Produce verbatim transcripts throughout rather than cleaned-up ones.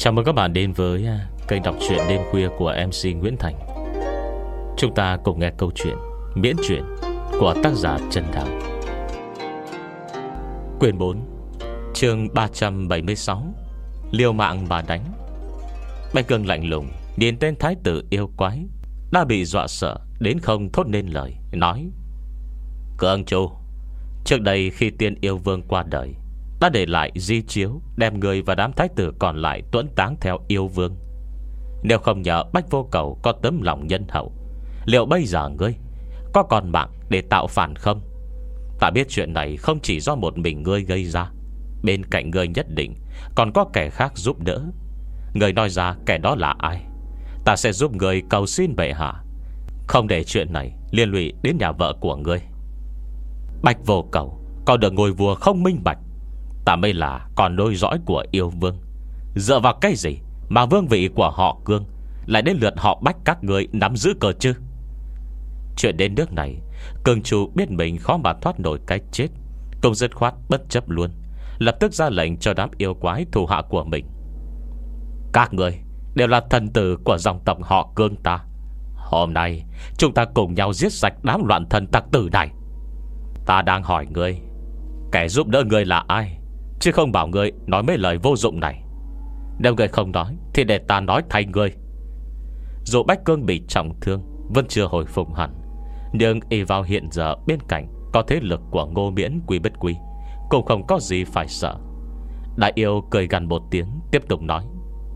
Chào mừng các bạn đến với kênh đọc truyện đêm khuya của em xê Nguyễn Thành. Chúng ta cùng nghe câu chuyện miễn truyện của tác giả Trần Đào. Quyển bốn, chương ba trăm bảy mươi sáu, liều mạng mà đánh. Bạch Cương lạnh lùng nhìn tên thái tử yêu quái đã bị dọa sợ đến không thốt nên lời, nói: Cương Chu, trước đây khi tiên yêu vương qua đời, đã để lại di chiếu đem người và đám thái tử còn lại tuẫn táng theo yêu vương. Nếu không nhờ Bách Vô Cầu có tấm lòng nhân hậu, liệu bây giờ ngươi có còn mạng để tạo phản không? Ta biết chuyện này không chỉ do một mình ngươi gây ra, bên cạnh ngươi nhất định còn có kẻ khác giúp đỡ. Ngươi nói ra kẻ đó là ai, ta sẽ giúp ngươi cầu xin bệ hạ, không để chuyện này liên lụy đến nhà vợ của ngươi. Bách Vô Cầu còn được ngôi vua không minh bạch, ta mới là con nối dõi của yêu vương. Dựa vào cái gì mà vương vị của họ Cương lại đến lượt họ Bách các người nắm giữ cờ chứ? Chuyện đến nước này, Cương Chu biết mình khó mà thoát nổi cái chết, cũng dứt khoát bất chấp luôn, lập tức ra lệnh cho đám yêu quái thủ hạ của mình: Các người đều là thần tử của dòng tộc họ Cương ta. Hôm nay chúng ta cùng nhau giết sạch đám loạn thần tặc tử này. Ta đang hỏi ngươi, kẻ giúp đỡ ngươi là ai, chứ không bảo ngươi nói mấy lời vô dụng này. Nếu ngươi không nói thì để ta nói thay ngươi. Dù Bách Cương bị trọng thương, vẫn chưa hồi phục hẳn, nhưng y vào hiện giờ bên cạnh có thế lực của Ngô Miễn Quý Bất Quý, cũng không có gì phải sợ. Đại yêu cười gằn một tiếng, tiếp tục nói: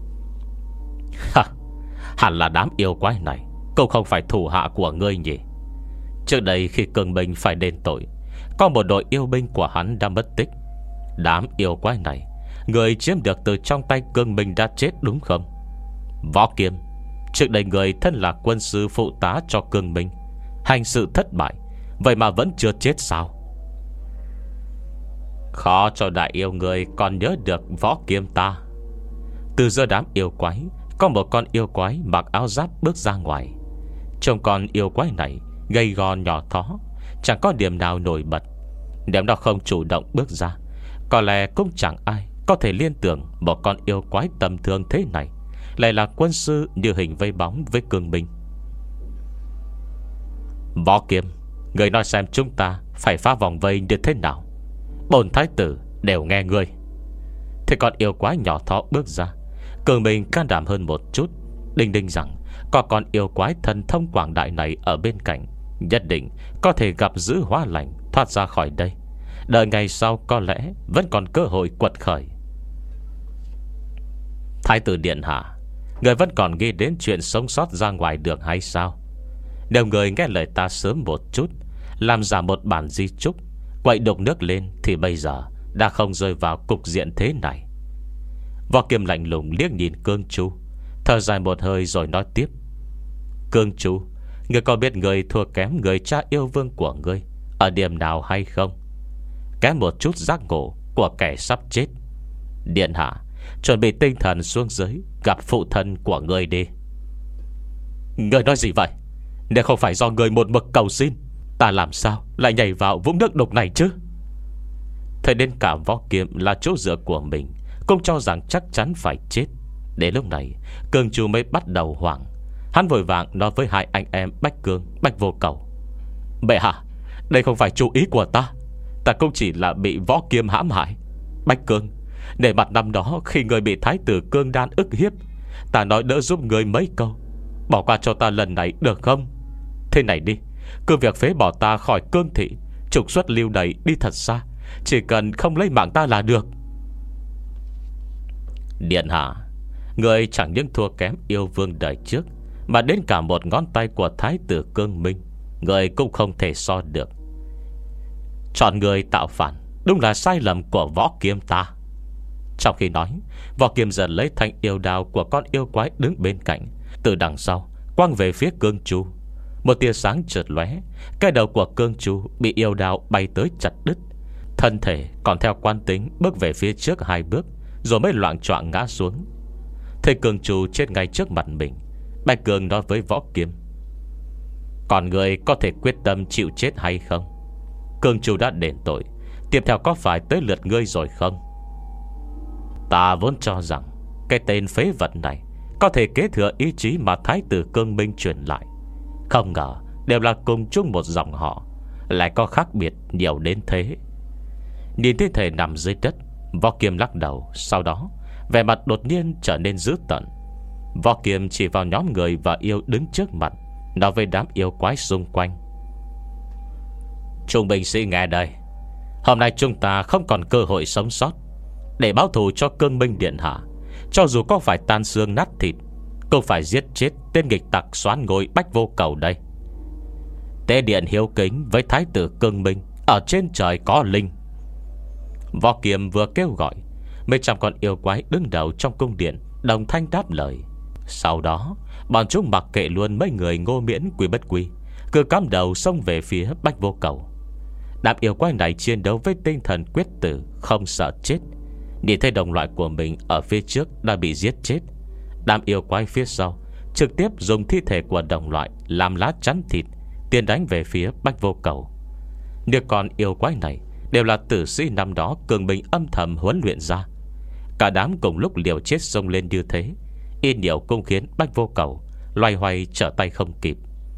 Ha, hẳn là đám yêu quái này cũng không phải thủ hạ của ngươi nhỉ? Trước đây khi Cương Minh phải đền tội, có một đội yêu binh của hắn đã mất tích. Đám yêu quái này người chiếm được từ trong tay Cương Minh đã chết đúng không? Võ Kiêm, trước đây người thân là quân sư phụ tá cho Cương Minh, hành sự thất bại, vậy mà vẫn chưa chết sao? Khó cho đại yêu người còn nhớ được Võ Kiêm ta. Từ giữa đám yêu quái, có một con yêu quái mặc áo giáp bước ra ngoài. Trông con yêu quái này gầy gò nhỏ thó, chẳng có điểm nào nổi bật. Nếu nó không chủ động bước ra, có lẽ cũng chẳng ai có thể liên tưởng một con yêu quái tầm thường thế này lại là quân sư như hình vây bóng với Cương Minh. Võ Kiêm, người nói xem chúng ta phải phá vòng vây như thế nào. Bổn thái tử đều nghe ngươi. Thế con yêu quái nhỏ thó bước ra, Cương Minh can đảm hơn một chút, đinh đinh rằng có con yêu quái thần thông quảng đại này ở bên cạnh, nhất định có thể gặp giữ hóa lành, thoát ra khỏi đây. Đợi ngày sau có lẽ vẫn còn cơ hội quật khởi. Thái tử điện hạ, người vẫn còn nghĩ đến chuyện sống sót ra ngoài được hay sao? Nếu người nghe lời ta sớm một chút, làm giả một bản di chúc, quậy đục nước lên, thì bây giờ đã không rơi vào cục diện thế này. Võ Kiêm lạnh lùng liếc nhìn Cương Chu, thở dài một hơi rồi nói tiếp: Cương Chu, người có biết người thua kém người cha yêu vương của ngươi ở điểm nào hay không? Kém một chút giác ngộ của kẻ sắp chết. Điện hạ, chuẩn bị tinh thần xuống dưới gặp phụ thân của ngươi đi. Ngươi nói gì vậy? Nếu không phải do ngươi một mực cầu xin, ta làm sao lại nhảy vào vũng nước đục này chứ? Thấy đến cả Võ Kiêm là chỗ dựa của mình cũng cho rằng chắc chắn phải chết. Đến lúc này Cương Chu mới bắt đầu hoảng. Hắn vội vàng nói với hai anh em Bách Cương, Bách Vô Cầu: Bệ hạ, đây không phải chủ ý của ta. Ta cũng chỉ là bị Võ Kiêm hãm hại. Bách Cương, để mặt năm đó khi người bị thái tử Cương Đan ức hiếp, ta nói đỡ giúp người mấy câu, bỏ qua cho ta lần này được không? Thế này đi, cứ việc phế bỏ ta khỏi Cương thị, trục xuất lưu đày đi thật xa, chỉ cần không lấy mạng ta là được. Điện hạ, người chẳng những thua kém yêu vương đời trước, mà đến cả một ngón tay của thái tử Cương Minh người cũng không thể so được. Chọn người tạo phản đúng là sai lầm của Võ Kiêm ta. Trong khi nói, Võ Kiêm dần lấy thanh yêu đao của con yêu quái đứng bên cạnh, từ đằng sau quăng về phía Cương Chu. Một tia sáng chợt lóe, cái đầu của Cương Chu bị yêu đao bay tới chặt đứt, thân thể còn theo quan tính bước về phía trước hai bước, rồi mới loạng choạng ngã xuống. Thấy Cương Chu chết ngay trước mặt mình, Bạch Cương nói với Võ Kiêm: Còn người có thể quyết tâm chịu chết hay không? Cương Chu đã đền tội, tiếp theo có phải tới lượt ngươi rồi không? Ta vốn cho rằng Cái tên phế vật này có thể kế thừa ý chí mà Thái tử Cương Minh truyền lại. Không ngờ đều là cùng chung một dòng họ, lại có khác biệt nhiều đến thế. Nhìn thi thể nằm dưới đất, Võ Kiêm lắc đầu. Sau đó vẻ mặt đột nhiên trở nên dữ tợn. Võ Kiêm chỉ vào nhóm người và yêu đứng trước mặt, nói với đám yêu quái xung quanh: Trung binh sĩ nghe đây, hôm nay chúng ta không còn cơ hội sống sót để báo thù cho Cương Minh điện hạ. Cho dù có phải tan xương nát thịt, cũng phải giết chết tên nghịch tặc soán ngôi Bách Vô Cầu đây. Tế điện hiếu kính với Thái tử Cương Minh, ở trên trời có linh. Võ Kiêm vừa kêu gọi, mấy trăm con yêu quái đứng đầu trong cung điện đồng thanh đáp lời. Sau đó bọn chúng mặc kệ luôn mấy người Ngô Miễn Quy Bất Quy, cứ cắm đầu xông về phía Bách Vô Cầu. Đám yêu quái này chiến đấu với tinh thần quyết tử, không sợ chết. Nhìn thấy đồng loại của mình ở phía trước đã bị giết chết, đám yêu quái phía sau trực tiếp dùng thi thể của đồng loại làm lá chắn thịt, tiến đánh về phía Bách Vô Cầu. Những con yêu quái này đều là tử sĩ năm đó Cường Bình âm thầm huấn luyện ra. Cả đám cùng lúc liều chết xông lên như thế, ít nhiều cũng khiến Bách Vô Cầu loay hoay trở tay không kịp.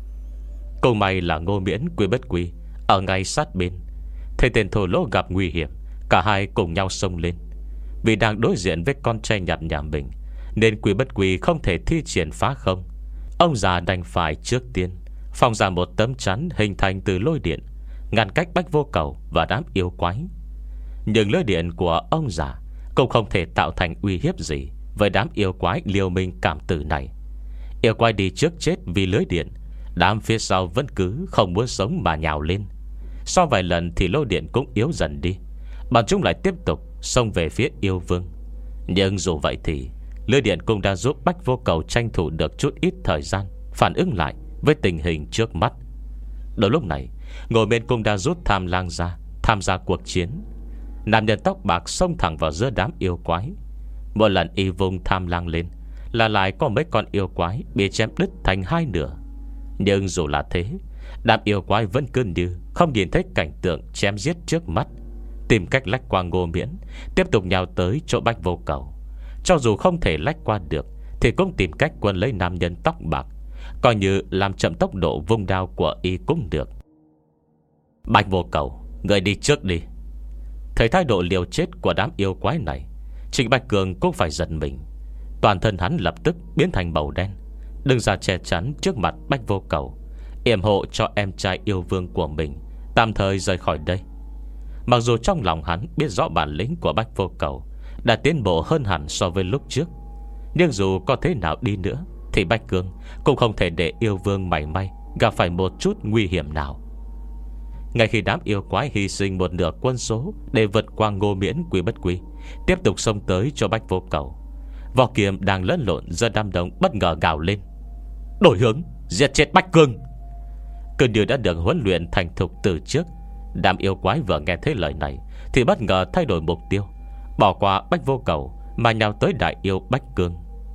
Cùng may là Ngô Miễn Quy Bất Quy ở ngay sát bên, thấy tên thổ lỗ gặp nguy hiểm, cả hai cùng nhau xông lên. Vì đang đối diện với con trai nhặt nhà mình, nên Quy Bất Quy không thể thi triển phá không. Ông già đành phải trước tiên phong ra một tấm chắn hình thành từ lôi điện, ngăn cách Bách Vô Cầu và đám yêu quái. Nhưng lôi điện của ông già cũng không thể tạo thành uy hiếp gì với đám yêu quái liều mình cảm tử này. Yêu quái đi trước chết vì lưới điện, đám phía sau vẫn cứ không muốn sống mà nhào lên. Sau vài lần thì lôi điện cũng yếu dần đi, bọn chúng lại tiếp tục xông về phía yêu vương. Nhưng dù vậy thì lưới điện cũng đã giúp Bách Vô Cầu tranh thủ được chút ít thời gian phản ứng lại với tình hình trước mắt.ដល់lúc này, Ngô Miễn cũng đã rút Tham Lang ra tham gia cuộc chiến. Nam nhân tóc bạc xông thẳng vào giữa đám yêu quái. Một lần y vung Tham Lang lên là lại có mấy con yêu quái bị chém đứt thành hai nửa. Nhưng dù là thế, đám yêu quái vẫn cứ như không nhìn thấy cảnh tượng chém giết trước mắt, tìm cách lách qua Ngô Miễn, tiếp tục nhào tới chỗ Bách Vô Cầu. Cho dù không thể lách qua được thì cũng tìm cách quân lấy nam nhân tóc bạc, coi như làm chậm tốc độ vung đao của y cũng được. Bách Vô Cầu, người đi trước đi. Thấy thái độ liều chết của đám yêu quái này, Trịnh Bạch Cường cũng phải giận mình. Toàn thân hắn lập tức biến thành màu đen, đứng ra che chắn trước mặt Bách Vô Cầu, yểm hộ cho em trai yêu vương của mình tạm thời rời khỏi đây. Mặc dù trong lòng hắn biết rõ bản lĩnh của Bách Vô Cầu đã tiến bộ hơn hẳn so với lúc trước, nhưng dù có thế nào đi nữa thì Bách Cường cũng không thể để yêu vương mảy may gặp phải một chút nguy hiểm nào. Ngay khi đám yêu quái hy sinh một nửa quân số để vượt qua Ngô Miễn Quy Bất Quy, tiếp tục xông tới cho Bách Vô Cầu, Võ Kiêm đang lẫn lộn giữa đám đông bất ngờ gào lên: đổi hướng, giết chết Bách Cường. Cứ như đã được huấn luyện thành thục từ trước, đám yêu quái vừa nghe thấy lời này thì bất ngờ thay đổi mục tiêu, bỏ qua Bách Vô Cầu mà nhào tới đại yêu Bách Cường.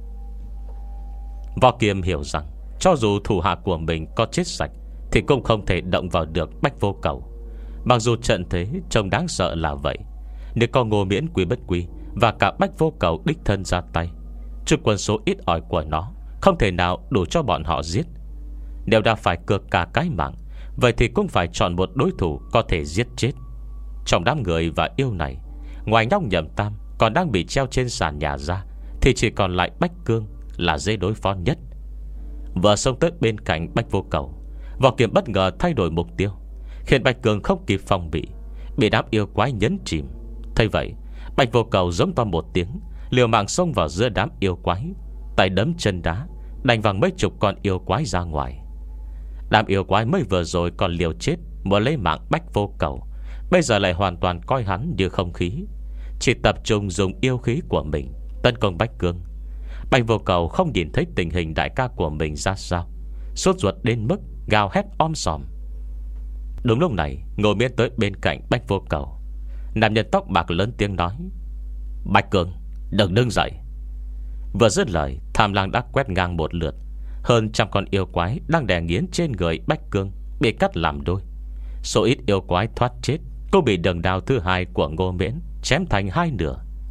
Võ Kiêm hiểu rằng cho dù thủ hạ của mình có chết sạch thì cũng không thể động vào được Bách Vô Cầu. Mặc dù trận thế trông đáng sợ là vậy, nếu có Ngô Miễn Quy Bất Quy và cả Bách Vô Cầu đích thân ra tay, trước quân số ít ỏi của nó không thể nào đủ cho bọn họ giết. Nếu đã phải cược cả cái mạng, vậy thì cũng phải chọn một đối thủ có thể giết chết. Trong đám người và yêu này, ngoài nhóc Nhậm Tam còn đang bị treo trên sàn nhà ra, thì chỉ còn lại Bách Cương là dễ đối phó nhất. Vừa xông tới bên cạnh Bách Vô Cầu, Võ Kiêm bất ngờ thay đổi mục tiêu, khiến Bách Cương không kịp phòng bị, bị đám yêu quái nhấn chìm. Thấy vậy, Bách Vô Cầu giống to một tiếng, liều mạng xông vào giữa đám yêu quái, tay đấm chân đá đánh văng mấy chục con yêu quái ra ngoài. Đám yêu quái mới vừa rồi còn liều chết muốn lấy mạng Bách Vô Cầu, bây giờ lại hoàn toàn coi hắn như không khí, chỉ tập trung dùng yêu khí của mình tấn công Bách Cương. Bách Vô Cầu không nhìn thấy tình hình đại ca của mình ra sao, sốt ruột đến mức gào hét om sòm. Đúng lúc này, Ngô Miễn tới bên cạnh Bách Vô Cầu. Nam nhân tóc bạc lớn tiếng nói: Bách Cương, đừng đứng dậy. Vừa dứt lời, Tham Lang đã quét ngang một lượt, hơn trăm con yêu quái đang đè nghiến trên người Bách Cương bị cắt làm đôi. Số ít yêu quái thoát chết cũng bị đường đao thứ hai của Ngô Miễn chém thành hai nửa.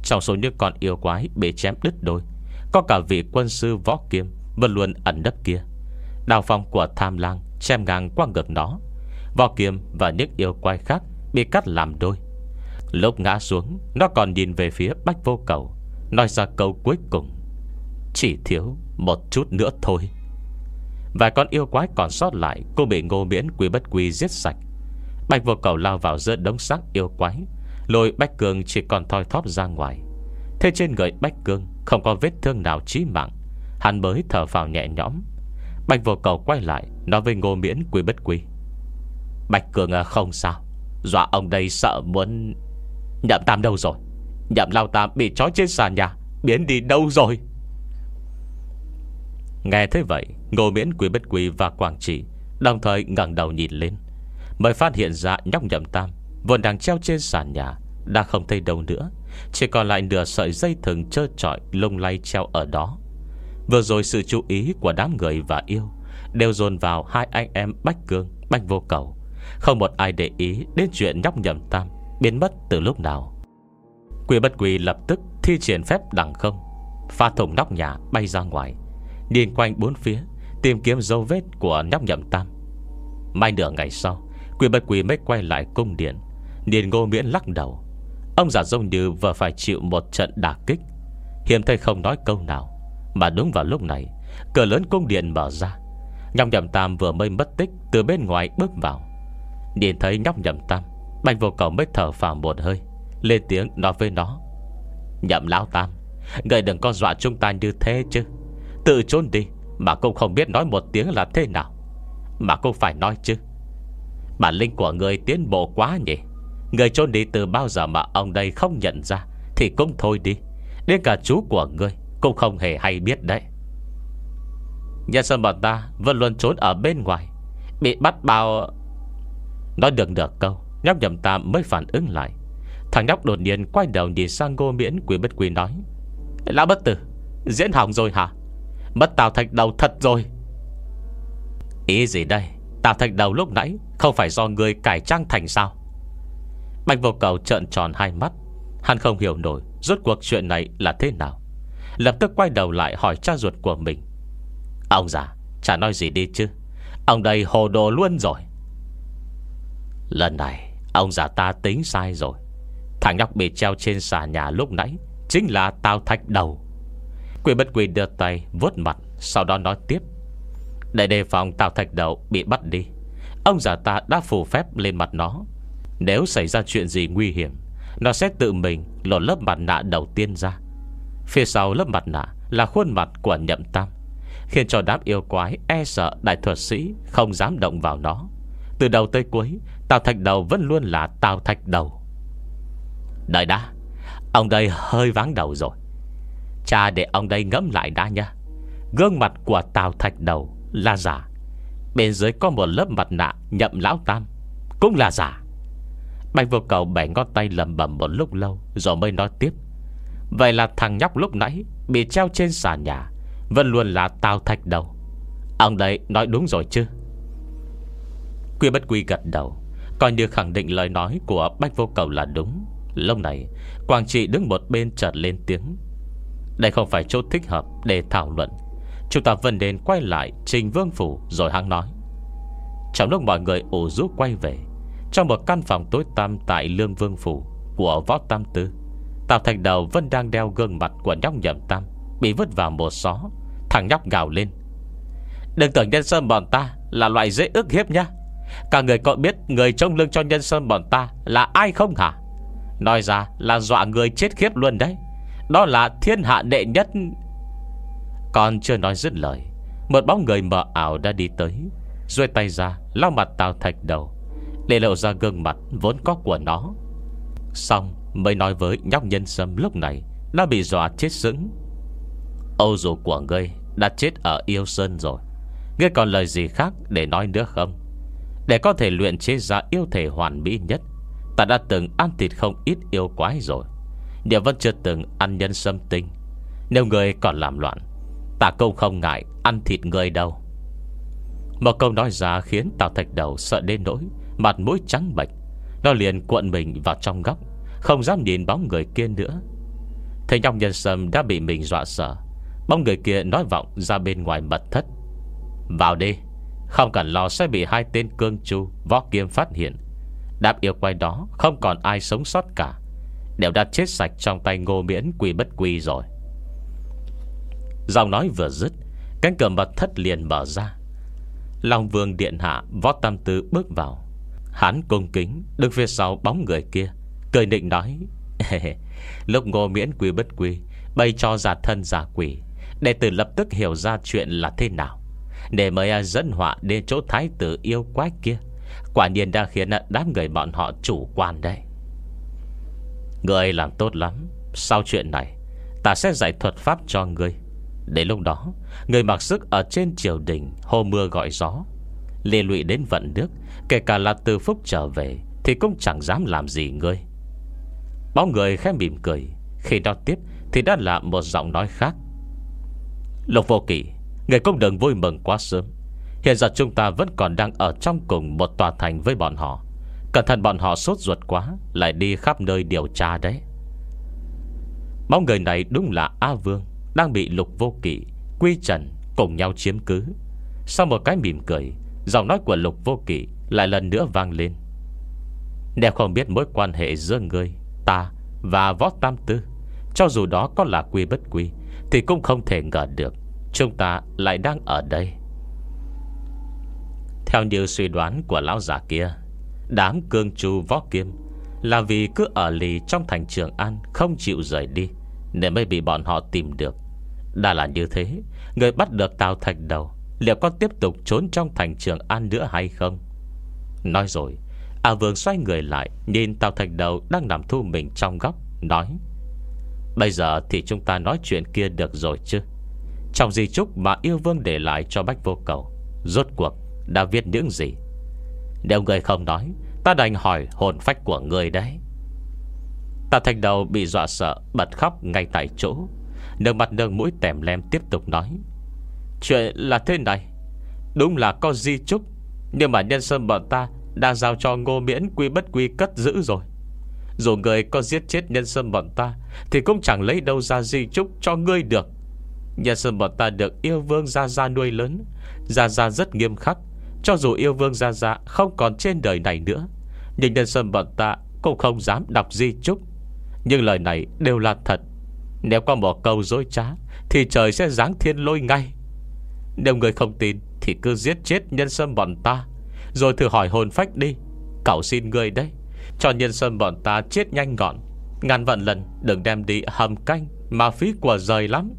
Trong số những con yêu quái bị chém đứt đôi, có cả vị quân sư võ kiếm vẫn luôn ẩn nấp kia. Đao phong của Tham Lang chém ngang qua ngực nó. Võ kiếm và những yêu quái khác bị cắt làm đôi. Lúc ngã xuống, nó còn nhìn về phía Bách Vô Cầu, nói ra câu cuối cùng: chỉ thiếu một chút nữa thôi. Vài con yêu quái còn sót lại cũng bị Ngô Miễn Quý Bất Quy giết sạch. Bạch Vô Cầu lao vào giữa đống xác yêu quái, lôi Bách Cương chỉ còn thoi thóp ra ngoài. Thế trên người Bách Cương không có vết thương nào chí mạng, hắn mới thở phào nhẹ nhõm. Bạch Vô Cầu quay lại nói với Ngô Miễn Quý Bất Quy: Bạch Cương không sao, dọa ông đây sợ muốn... Nhậm Tam đâu rồi? Nhậm Lao Tam bị trói trên sàn nhà, biến đi đâu rồi? Nghe thế vậy, Ngô Miễn Quý Bất Quy và Quảng Trị đồng thời ngẩng đầu nhìn lên, mới phát hiện ra nhóc Nhậm Tam vốn đang treo trên sàn nhà đã không thấy đâu nữa, chỉ còn lại nửa sợi dây thừng trơ trọi lung lay treo ở đó. Vừa rồi sự chú ý của đám người và yêu đều dồn vào hai anh em Bách Cương, Bách Vô Cầu, không một ai để ý đến chuyện nhóc Nhậm Tam biến mất từ lúc nào. Quý Bất Quy lập tức thi triển phép đằng không, phá thủng nóc nhà bay ra ngoài, nhìn quanh bốn phía tìm kiếm dấu vết của nhóc Nhậm Tam. Mai nửa ngày sau, Quý Bất Quy mới quay lại cung điện, nhìn Ngô Miễn lắc đầu. Ông già giống như vừa phải chịu một trận đả kích, hiếm thấy không nói câu nào. Mà đúng vào lúc này, cửa lớn cung điện mở ra. Nhóc Nhậm Tam vừa mới mất tích từ bên ngoài bước vào. Nhìn thấy nhóc Nhậm Tam, Bạch Vô Cầu mới thở phào một hơi, lên tiếng nói với nó: Nhậm Lão Tam, người đừng có dọa chúng ta như thế chứ. Tự trốn đi mà cũng không biết nói một tiếng là thế nào. Mà cũng phải nói chứ, bản lĩnh của người tiến bộ quá nhỉ. Người trốn đi từ bao giờ mà ông đây không nhận ra thì cũng thôi đi. Đến cả chú của ngươi cũng không hề hay biết đấy. Nhân sơn bọn ta vẫn luôn trốn ở bên ngoài, bị bắt bao... Nói được nửa câu, nhóc Nhậm Tam mới phản ứng lại. Thằng nhóc đột nhiên quay đầu nhìn sang Ngô Miễn Quý Bất Quy nói: Lão bất tử, diễn hỏng rồi hả? Mất Tào Thạch Đầu thật rồi. Ý gì đây? Tào Thạch Đầu lúc nãy không phải do người cải trang thành sao? Bạch Vô Cầu trợn tròn hai mắt. Hắn không hiểu nổi rốt cuộc chuyện này là thế nào, lập tức quay đầu lại hỏi cha ruột của mình: Ông già, chả nói gì đi chứ, ông đây hồ đồ luôn rồi. Lần này ông già ta tính sai rồi. Thằng nhóc bị treo trên xà nhà lúc nãy chính là Tào Thạch Đầu. Quý Bất Quy đưa tay vuốt mặt, sau đó nói tiếp: Để đề phòng Tào Thạch Đầu bị bắt đi, ông già ta đã phù phép lên mặt nó. Nếu xảy ra chuyện gì nguy hiểm, nó sẽ tự mình lột lớp mặt nạ đầu tiên ra. Phía sau lớp mặt nạ là khuôn mặt của Nhậm Tam, khiến cho đám yêu quái e sợ đại thuật sĩ không dám động vào nó. Từ đầu tới cuối, Tào Thạch Đầu vẫn luôn là Tào Thạch Đầu. Đợi đã, ông đây hơi váng đầu rồi. Cha để ông đây ngẫm lại đã nha. Gương mặt của Tào Thạch Đầu là giả, bên dưới có một lớp mặt nạ Nhậm Lão Tam cũng là giả. Bạch Vô Cầu bẻ ngón tay lẩm bẩm một lúc lâu, rồi mới nói tiếp: Vậy là thằng nhóc lúc nãy bị treo trên sàn nhà vẫn luôn là Tào Thạch Đầu. Ông đây nói đúng rồi chứ? Quý Bất Quy gật đầu, coi như khẳng định lời nói của Bạch Vô Cầu là đúng. Lúc này Quảng Trị đứng một bên chợt lên tiếng: Đây không phải chỗ thích hợp để thảo luận, chúng ta vẫn nên quay lại Trình Vương Phủ. Rồi hắn nói: Trong lúc mọi người ủ rũ quay về, trong một căn phòng tối tăm tại Lương Vương Phủ của Võ Tam Tư, Tào Thạch Đầu vẫn đang đeo gương mặt của nhóc Nhậm Tam bị vứt vào một xó. Thằng nhóc gào lên: Đừng tưởng Nhân Sơn bọn ta là loại dễ ức hiếp nhá. Cả người có biết người trông lưng cho Nhân Sơn bọn ta là ai không hả? Nói ra là dọa người chết khiếp luôn đấy. Đó là thiên hạ đệ nhất. Còn chưa nói dứt lời, một bóng người mờ ảo đã đi tới, duỗi tay ra lau mặt Tào Thạch Đầu, để lộ ra gương mặt vốn có của nó. Xong mới nói với nhóc Nhân Sâm lúc này đã bị dọa chết sững: Âu dù của ngươi đã chết ở Yêu Sơn rồi, ngươi còn lời gì khác để nói nữa không? Để có thể luyện chế ra yêu thể hoàn mỹ nhất, ta đã từng ăn thịt không ít yêu quái rồi, nhưng vẫn chưa từng ăn nhân sâm tinh. Nếu ngươi còn làm loạn, ta cũng không ngại ăn thịt ngươi đâu. Một câu nói ra khiến Tào Thạch Đầu sợ đến nỗi mặt mũi trắng bệch. Nó liền cuộn mình vào trong góc, không dám nhìn bóng người kia nữa. Thấy nhóc nhân sâm đã bị mình dọa sợ, bóng người kia nói vọng ra bên ngoài mật thất: "Vào đi, không cần lo sẽ bị hai tên cương chu võ kiêm phát hiện. Đám yêu quái đó không còn ai sống sót cả, đều đã chết sạch trong tay Ngô Miễn Quy Bất Quy rồi." Giọng nói vừa dứt, cánh cửa mật thất liền mở ra. Long Vương điện hạ Võ Tam Tư bước vào. Hắn cung kính đứng phía sau bóng người kia, cười nịnh nói: "Lúc Ngô Miễn Quy Bất Quy bày cho giả thân giả quỷ, đệ tử lập tức hiểu ra chuyện là thế nào, để mới dẫn họa đến chỗ thái tử yêu quái kia. Quả nhiên đã khiến đám người bọn họ chủ quan đây. Người làm tốt lắm. Sau chuyện này, ta sẽ dạy thuật pháp cho ngươi. Đến lúc đó, người mặc sức ở trên triều đình hô mưa gọi gió, liên lụy đến vận nước, kể cả là Từ Phúc trở về thì cũng chẳng dám làm gì ngươi." Bóng người khẽ mỉm cười. Khi đó tiếp thì đã là một giọng nói khác: "Lục Vô Kỵ, người cũng đừng vui mừng quá sớm. Hiện giờ chúng ta vẫn còn đang ở trong cùng một tòa thành với bọn họ. Cẩn thận bọn họ sốt ruột quá, lại đi khắp nơi điều tra đấy." Bóng người này đúng là A Vương, đang bị Lục Vô Kỵ, Quy Trần cùng nhau chiếm cứ. Sau một cái mỉm cười, giọng nói của Lục Vô Kỵ lại lần nữa vang lên: "Nếu không biết mối quan hệ giữa ngươi, ta và Võ Tam Tư, cho dù đó có là Quy Bất Quy, thì cũng không thể ngờ được chúng ta lại đang ở đây." Theo như suy đoán của lão già kia, đám cương chu võ kiêm là vì cứ ở lì trong thành Trường An, không chịu rời đi, nên mới bị bọn họ tìm được. Đã là như thế, người bắt được Tào Thạch Đầu liệu có tiếp tục trốn trong thành Trường An nữa hay không? Nói rồi, A Vương xoay người lại, nhìn Tào Thạch Đầu đang nằm thu mình trong góc, nói: "Bây giờ thì chúng ta nói chuyện kia được rồi chứ? Trong di chúc mà yêu vương để lại cho Bách Vô Cầu, rốt cuộc đã viết những gì? Nếu người không nói, ta đành hỏi hồn phách của người đấy." Tào Thạch Đầu bị dọa sợ, bật khóc ngay tại chỗ. Nước mặt nước mũi tèm lem tiếp tục nói: "Chuyện là thế này. Đúng là có di chúc, nhưng mà nhân sâm bọn ta đang giao cho Ngô Miễn Quy Bất Quy cất giữ rồi. Dù người có giết chết nhân sâm bọn ta thì cũng chẳng lấy đâu ra di chúc cho ngươi được. Nhân sâm bọn ta được yêu vương Gia Gia nuôi lớn. Gia Gia rất nghiêm khắc. Cho dù yêu vương Gia Gia không còn trên đời này nữa, nhưng nhân sâm bọn ta cũng không dám đọc di chúc. Nhưng lời này đều là thật. Nếu có một câu dối trá thì trời sẽ giáng thiên lôi ngay. Nếu người không tin thì cứ giết chết nhân sâm bọn ta, rồi thử hỏi hồn phách đi. Cậu xin người đấy, cho nhân sâm bọn ta chết nhanh gọn. Ngàn vạn lần đừng đem đi hầm canh, mà phí của rời lắm."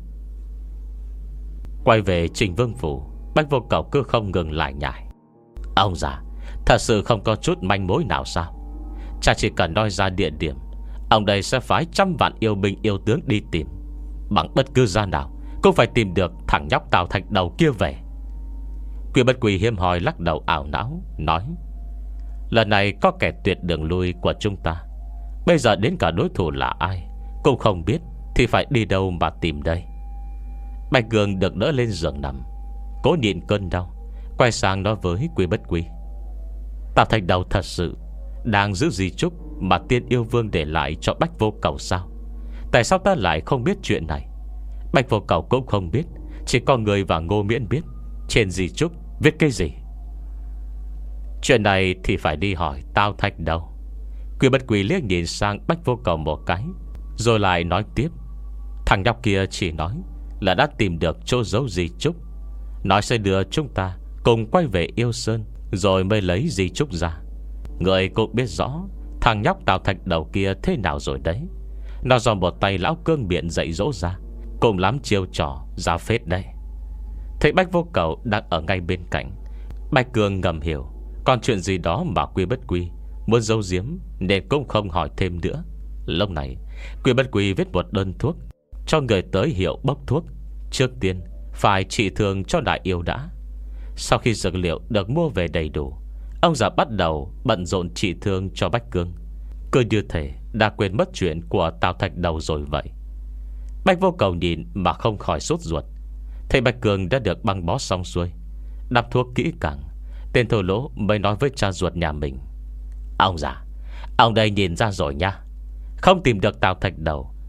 Quay về Trình Vương phủ, Bách Vô Cầu cứ không ngừng lại nhải: "Ông già, thật sự không có chút manh mối nào sao? Cha chỉ cần nói ra địa điểm, ông đây sẽ phái trăm vạn yêu binh yêu tướng đi tìm. Bằng bất cứ ra nào cũng phải tìm được thằng nhóc Tào Thạch Đầu kia về." Quy Bất Quy hiếm hoi lắc đầu ảo não, nói: "Lần này có kẻ tuyệt đường lui của chúng ta. Bây giờ đến cả đối thủ là ai cũng không biết, thì phải đi đâu mà tìm đây?" Bạch Cường được đỡ lên giường nằm, cố nhịn cơn đau, quay sang nói với Quy Bất Quy: "Tào Thạch Đầu thật sự đang giữ di chúc mà tiên yêu vương để lại cho Bách Vô Cầu sao? Tại sao ta lại không biết chuyện này?" Bách Vô Cầu cũng không biết, chỉ có người và Ngô Miễn biết trên di chúc viết cái gì. "Chuyện này thì phải đi hỏi Tào Thạch Đầu." Quy Bất Quy liếc nhìn sang Bách Vô Cầu một cái, rồi lại nói tiếp: "Thằng nhóc kia chỉ nói là đã tìm được chỗ giấu di chúc, nói sẽ đưa chúng ta cùng quay về Yêu Sơn, rồi mới lấy di chúc ra. Người cũng biết rõ thằng nhóc Tào Thạch Đầu kia thế nào rồi đấy. Nó do một tay lão cương biện dạy dỗ ra, cùng lắm chiêu trò ra phết đây." Thấy Bách Vô Cầu đang ở ngay bên cạnh, Bạch Cường ngầm hiểu còn chuyện gì đó mà Quy Bất Quy muốn giấu giếm, nên cũng không hỏi thêm nữa. Lúc này Quy Bất Quy viết một đơn thuốc, cho người tới hiệu bốc thuốc. Trước tiên phải trị thương cho đại yêu đã. Sau khi dược liệu được mua về đầy đủ, ông già bắt đầu bận rộn trị thương cho Bách Cương, cứ như thể đã quên mất chuyện của Tào Thạch Đầu rồi vậy. Bách Vô Cầu nhìn mà không khỏi sốt ruột. Thấy Bạch Cường đã được băng bó xong xuôi, đắp thuốc kỹ càng, tên thô lỗ mới nói với cha ruột nhà mình: "Ông già, ông đây nhìn ra rồi nha. Không tìm được Tào Thạch Đầu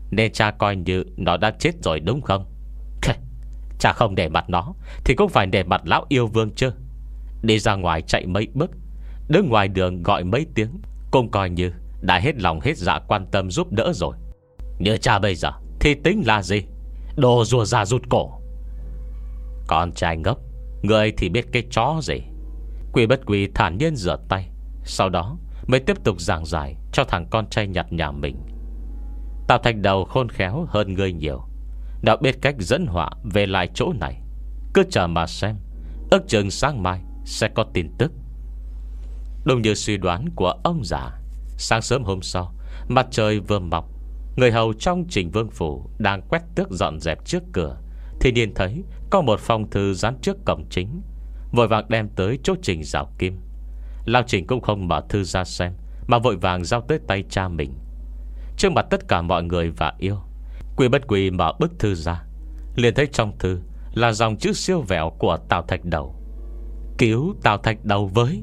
Nên cha coi như nó đã chết rồi đúng không? Cha không để mặt nó thì cũng phải để mặt lão yêu vương chứ. Đi ra ngoài chạy mấy bước, đứng ngoài đường gọi mấy tiếng, cũng coi như đã hết lòng hết dạ quan tâm giúp đỡ rồi. Như cha bây giờ thì tính là gì? Đồ rùa già rụt cổ. Con trai ngốc, người thì biết cái chó gì. Quy Bất Quy thản nhiên rửa tay, sau đó mới tiếp tục giảng giải cho thằng con trai nhặt nhà mình. Tào Thạch Đầu khôn khéo hơn ngươi nhiều, đã biết cách dẫn họa về lại chỗ này. Cứ chờ mà xem, ước chừng sáng mai sẽ có tin tức. Đúng như suy đoán của ông già, sáng sớm hôm sau, mặt trời vừa mọc, người hầu trong Trình Vương phủ đang quét tước dọn dẹp trước cửa thì nhìn thấy có một phong thư dán trước cổng chính, vội vàng đem tới chỗ Trình Giảo Kim. Lão Trình cũng không mở thư ra xem, mà vội vàng giao tới tay cha mình. Trước mặt tất cả mọi người và yêu, Quy Bất Quy mở bức thư ra, liền thấy trong thư là dòng chữ siêu vẹo của Tào Thạch Đầu: cứu Tào Thạch Đầu với.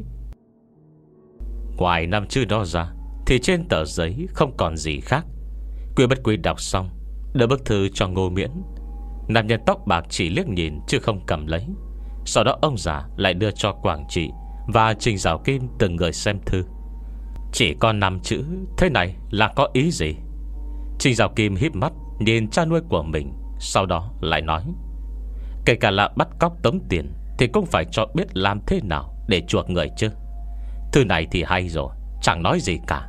Ngoài năm chữ đó ra thì trên tờ giấy không còn gì khác. Quy Bất Quy đọc xong, đưa bức thư cho Ngô Miễn. Nam nhân tóc bạc chỉ liếc nhìn chứ không cầm lấy. Sau đó ông già lại đưa cho Quảng Trị và Trình Giảo Kim từng người xem thư. Chỉ có năm chữ thế này là có ý gì? Trình Giảo Kim híp mắt nhìn cha nuôi của mình, sau đó lại nói: kể cả là bắt cóc tống tiền thì cũng phải cho biết làm thế nào để chuộc người chứ. Thư này thì hay rồi, chẳng nói gì cả.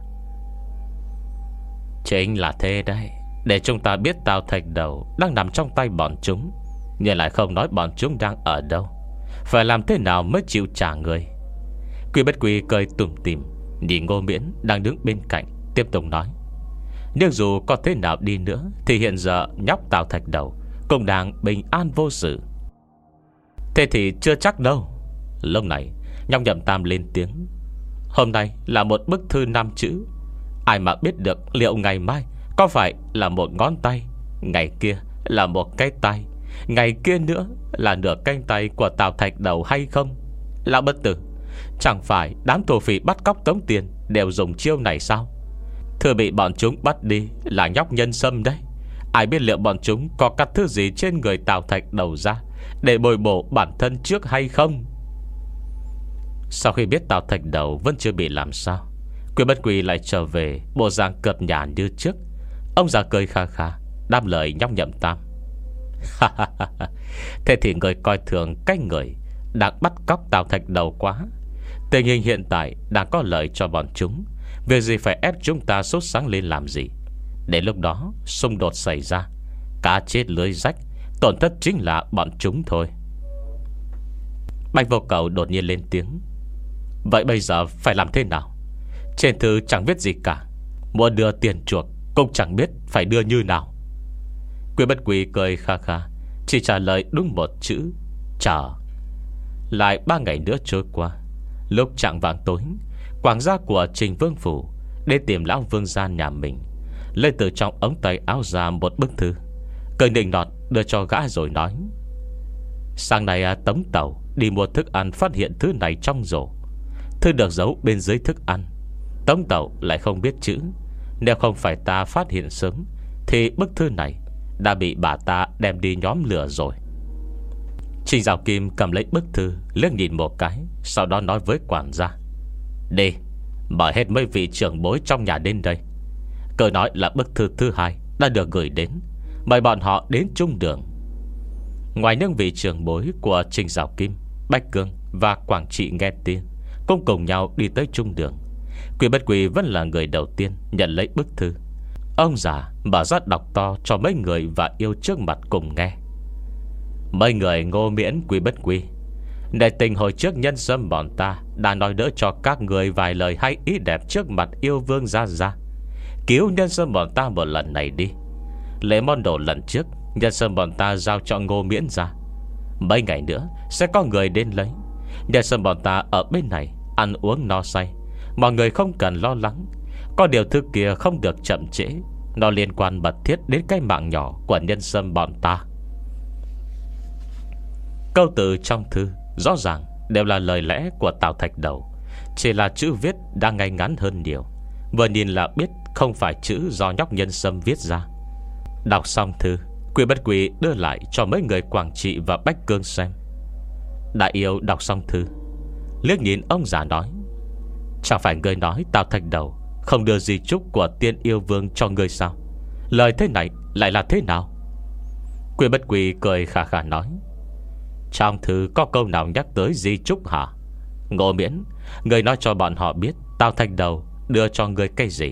Chính là thế đấy, để chúng ta biết Tào Thạch Đầu đang nằm trong tay bọn chúng, nhưng lại không nói bọn chúng đang ở đâu, phải làm thế nào mới chịu trả người. Quy Bất Quy cười tủm tỉm nhìn Ngô Miễn đang đứng bên cạnh, tiếp tục nói: nhưng dù có thế nào đi nữa thì hiện giờ nhóc Tào Thạch Đầu cũng đang bình an vô sự. Thế thì chưa chắc đâu. Lúc này nhóc Nhậm Tam lên tiếng: hôm nay là một bức thư năm chữ, ai mà biết được liệu ngày mai có phải là một ngón tay, ngày kia là một cái tay, ngày kia nữa là nửa cánh tay của Tào Thạch Đầu hay không? Lão bất tử, chẳng phải đám thổ phỉ bắt cóc tống tiền đều dùng chiêu này sao? Thừa bị bọn chúng bắt đi là nhóc Nhân Sâm đấy. Ai biết liệu bọn chúng có cắt thứ gì trên người Tào Thạch Đầu ra để bồi bổ bản thân trước hay không? Sau khi biết Tào Thạch Đầu vẫn chưa bị làm sao, Quy Bất Quy lại trở về bộ dạng cợt nhả như trước. Ông già cười kha kha đáp lời nhóc Nhậm Tam: thế thì người coi thường cái người đang bắt cóc Tào Thạch Đầu quá. Tình hình hiện tại đang có lợi cho bọn chúng, việc gì phải ép chúng ta sốt sáng lên làm gì? Đến lúc đó xung đột xảy ra, cá chết lưới rách, tổn thất chính là bọn chúng thôi. Bạch Vô Cầu đột nhiên lên tiếng: vậy bây giờ phải làm thế nào? Trên thư chẳng viết gì cả, muốn đưa tiền chuộc cũng chẳng biết phải đưa như nào. Quy Bất Quy cười kha kha, chỉ trả lời đúng một chữ: chờ. Lại ba ngày nữa trôi qua. Lúc chạng vạng tối, quản gia của Trình Vương phủ đến tìm lão vương gia nhà mình, lấy từ trong ống tay áo ra một bức thư, cười nịnh nọt đưa cho gã rồi nói: sáng nay à, Tống Tàu đi mua thức ăn phát hiện thứ này trong rổ. Thư được giấu bên dưới thức ăn. Tống Tàu lại không biết chữ, nếu không phải ta phát hiện sớm thì bức thư này đã bị bà ta đem đi nhóm lửa rồi. Trình Giảo Kim cầm lấy bức thư, liếc nhìn một cái, sau đó nói với quản gia: đi, mời hết mấy vị trưởng bối trong nhà đến đây. Cứ nói là bức thư thứ hai đã được gửi đến, mời bọn họ đến chung đường. Ngoài những vị trưởng bối của Trình Giảo Kim, Bách Cương và Quảng Trị nghe tin, cũng cùng nhau đi tới chung đường. Quy Bất Quy vẫn là người đầu tiên nhận lấy bức thư. Ông già mở ra đọc to cho mấy người và yêu trước mặt cùng nghe: mấy người Ngô Miễn, Quy Bất Quy, để tình hồi trước Nhân Sâm bọn ta đã nói đỡ cho các người vài lời hay ý đẹp trước mặt yêu vương gia gia. Cứu Nhân Sâm bọn ta một lần này đi. Lễ món đồ lần trước Nhân Sâm bọn ta giao cho Ngô Miễn ra, mấy ngày nữa sẽ có người đến lấy. Nhân Sâm bọn ta ở bên này ăn uống no say, mọi người không cần lo lắng. Có điều thư kia không được chậm trễ, nó liên quan mật thiết đến cái mạng nhỏ của Nhân Sâm bọn ta. Câu từ trong thư rõ ràng đều là lời lẽ của Tào Thạch Đầu, chỉ là chữ viết đang ngay ngắn hơn nhiều. Vừa nhìn là biết không phải chữ do nhóc Nhân Sâm viết ra. Đọc xong thư, Quy Bất Quy đưa lại cho mấy người Quảng Trị và Bách Cương xem. Đại yêu đọc xong thư, liếc nhìn ông già nói: chẳng phải ngươi nói Tào Thạch Đầu không đưa di chúc của Tiên Yêu Vương cho ngươi sao? Lời thế này lại là thế nào? Quy Bất Quy cười khà khà nói: trong thư có câu nào nhắc tới di chúc hả? Ngô Miễn, ngươi nói cho bọn họ biết Tào Thạch Đầu đưa cho ngươi cái gì?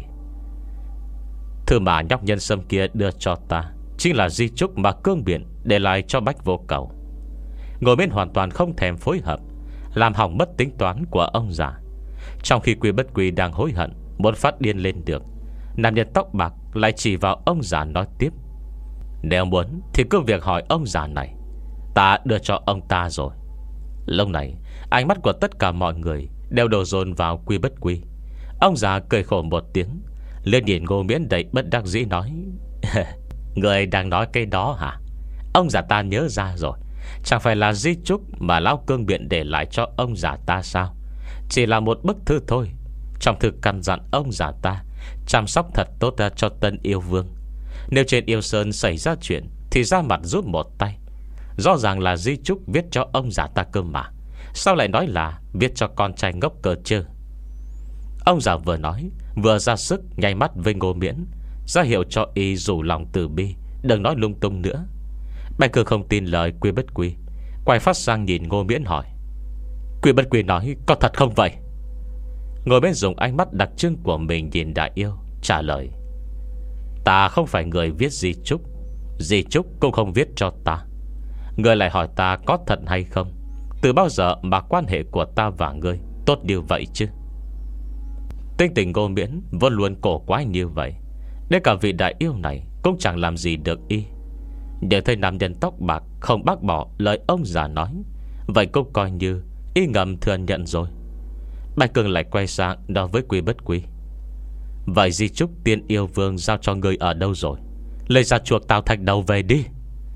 Thư mà nhóc nhân sâm kia đưa cho ta chính là di chúc mà Cương Biển để lại cho Bách Vô Cầu. Ngô Miễn hoàn toàn không thèm phối hợp, làm hỏng mất tính toán của ông già. Trong khi Quy Bất Quy đang hối hận muốn phát điên lên được, nam nhân tóc bạc lại chỉ vào ông già nói tiếp: nếu muốn thì cứ việc hỏi ông già này, ta đưa cho ông ta rồi. Lúc này ánh mắt của tất cả mọi người đều đổ dồn vào Quy Bất Quy. Ông già cười khổ một tiếng, lên nhìn Ngô Miễn đầy bất đắc dĩ nói: người đang nói cái đó hả? Ông già ta nhớ ra rồi. Chẳng phải là di chúc mà lão Cương Biện để lại cho ông già ta sao? Chỉ là một bức thư thôi. Trong thư căn dặn ông già ta chăm sóc thật tốt cho Tân Yêu Vương. Nếu trên Yêu Sơn xảy ra chuyện thì ra mặt giúp một tay. Rõ ràng là di chúc viết cho ông già ta cơ mà, sao lại nói là viết cho con trai ngốc cơ chứ? Ông già vừa nói vừa ra sức nháy mắt với Ngô Miễn, ra hiệu cho y rủ lòng từ bi, đừng nói lung tung nữa. Bạch Cương không tin lời Quy Bất Quy, quay phát sang nhìn Ngô Miễn hỏi: Quy Bất Quy nói có thật không vậy? Ngô Miễn dùng ánh mắt đặc trưng của mình nhìn đại yêu, trả lời: ta không phải người viết di chúc, di chúc cũng không viết cho ta. Ngươi lại hỏi ta có thật hay không? Từ bao giờ mà quan hệ của ta và ngươi tốt như vậy chứ? Tinh tình Ngô Miễn vẫn luôn cổ quái như vậy, đến cả vị đại yêu này cũng chẳng làm gì được y. Nhưng thấy nam nhân tóc bạc không bác bỏ lời ông già nói, vậy cũng coi như y ngầm thừa nhận rồi. Bạch Cương lại quay sang nói với Quy Bất Quy: vậy di chúc Tiên Yêu Vương giao cho ngươi ở đâu rồi? Lấy ra chuộc Tào Thạch Đầu về đi.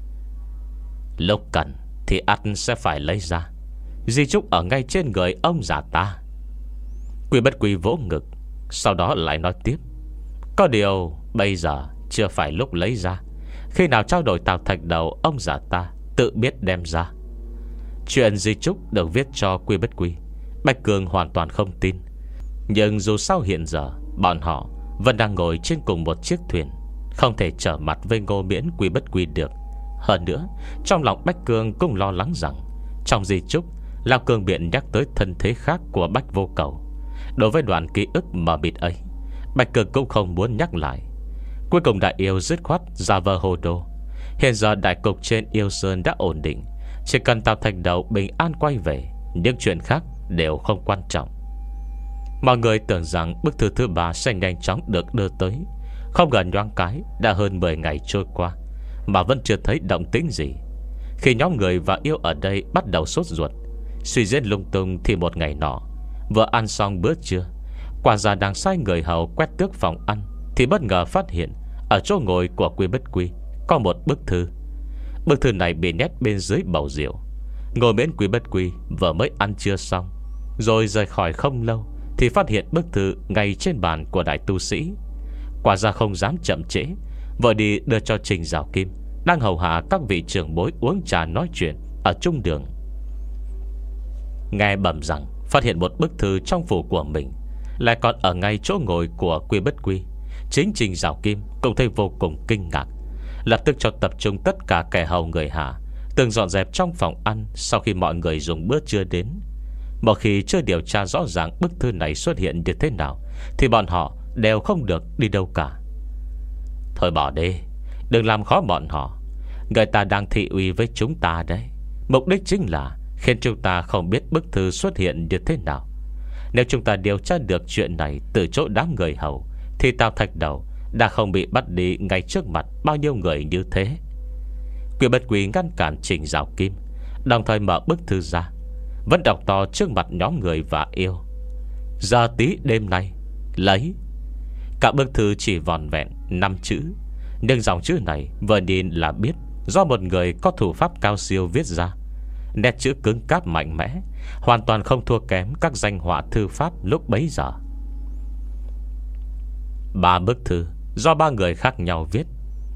Lúc cần thì ắt sẽ phải lấy ra. Di chúc ở ngay trên người ông già ta. Quy Bất Quy vỗ ngực, sau đó lại nói tiếp: có điều bây giờ chưa phải lúc lấy ra. Khi nào trao đổi Tào Thạch Đầu, ông già ta tự biết đem ra. Chuyện di chúc được viết cho Quy Bất Quy, Bạch Cương hoàn toàn không tin. Nhưng dù sao hiện giờ bọn họ vẫn đang ngồi trên cùng một chiếc thuyền, không thể trở mặt với Ngô Miễn Quy Bất Quy được. Hơn nữa, trong lòng Bách Cương cũng lo lắng rằng trong di chúc Lão Cương Biện nhắc tới thân thế khác của Bách Vô Cầu. Đối với đoạn ký ức mờ mịt ấy, Bạch Cương cũng không muốn nhắc lại. Cuối cùng đại yêu dứt khoát giả vờ hồ đồ. Hiện giờ đại cục trên Yêu Sơn đã ổn định, chỉ cần Tào Thạch Đầu bình an quay về, những chuyện khác đều không quan trọng. Mọi người tưởng rằng bức thư thứ ba sẽ nhanh chóng được đưa tới. Không gần nhoáng cái đã hơn mười ngày trôi qua mà vẫn chưa thấy động tĩnh gì. Khi nhóm người và yêu ở đây bắt đầu sốt ruột, suy diễn lung tung, thì một ngày nọ, vừa ăn xong bữa trưa, quản gia đang sai người hầu quét tước phòng ăn, thì bất ngờ phát hiện ở chỗ ngồi của Quy Bất Quy có một bức thư. Bức thư này bị nét bên dưới bầu rượu. Ngồi bên Quy Bất Quy vừa mới ăn trưa xong, rồi rời khỏi không lâu thì phát hiện bức thư ngay trên bàn của đại tu sĩ. Quản gia không dám chậm trễ, vội đi đưa cho Trình Giảo Kim đang hầu hạ các vị trưởng bối uống trà nói chuyện ở trung đường. Nghe bẩm rằng phát hiện một bức thư trong phủ của mình lại còn ở ngay chỗ ngồi của Quy Bất Quy, chính Trình Giảo Kim cũng thấy vô cùng kinh ngạc, lập tức cho tập trung tất cả kẻ hầu người hạ từng dọn dẹp trong phòng ăn sau khi mọi người dùng bữa trưa đến. Một khi chưa điều tra rõ ràng bức thư này xuất hiện như thế nào thì bọn họ đều không được đi đâu cả. Thôi bỏ đi, đừng làm khó bọn họ. Người ta đang thị uy với chúng ta đấy. Mục đích chính là khiến chúng ta không biết bức thư xuất hiện như thế nào. Nếu chúng ta điều tra được chuyện này từ chỗ đám người hầu thì Tào Thạch Đầu đã không bị bắt đi ngay trước mặt bao nhiêu người như thế. Quy Bất Quy ngăn cản Trình Giảo Kim, đồng thời mở bức thư ra, vẫn đọc to trước mặt nhóm người và yêu: giờ tí đêm nay lấy. Cả bức thư chỉ vòn vẹn năm chữ, nhưng dòng chữ này vừa nhìn là biết do một người có thủ pháp cao siêu viết ra. Nét chữ cứng cáp mạnh mẽ, hoàn toàn không thua kém các danh họa thư pháp lúc bấy giờ. Ba bức thư do ba người khác nhau viết,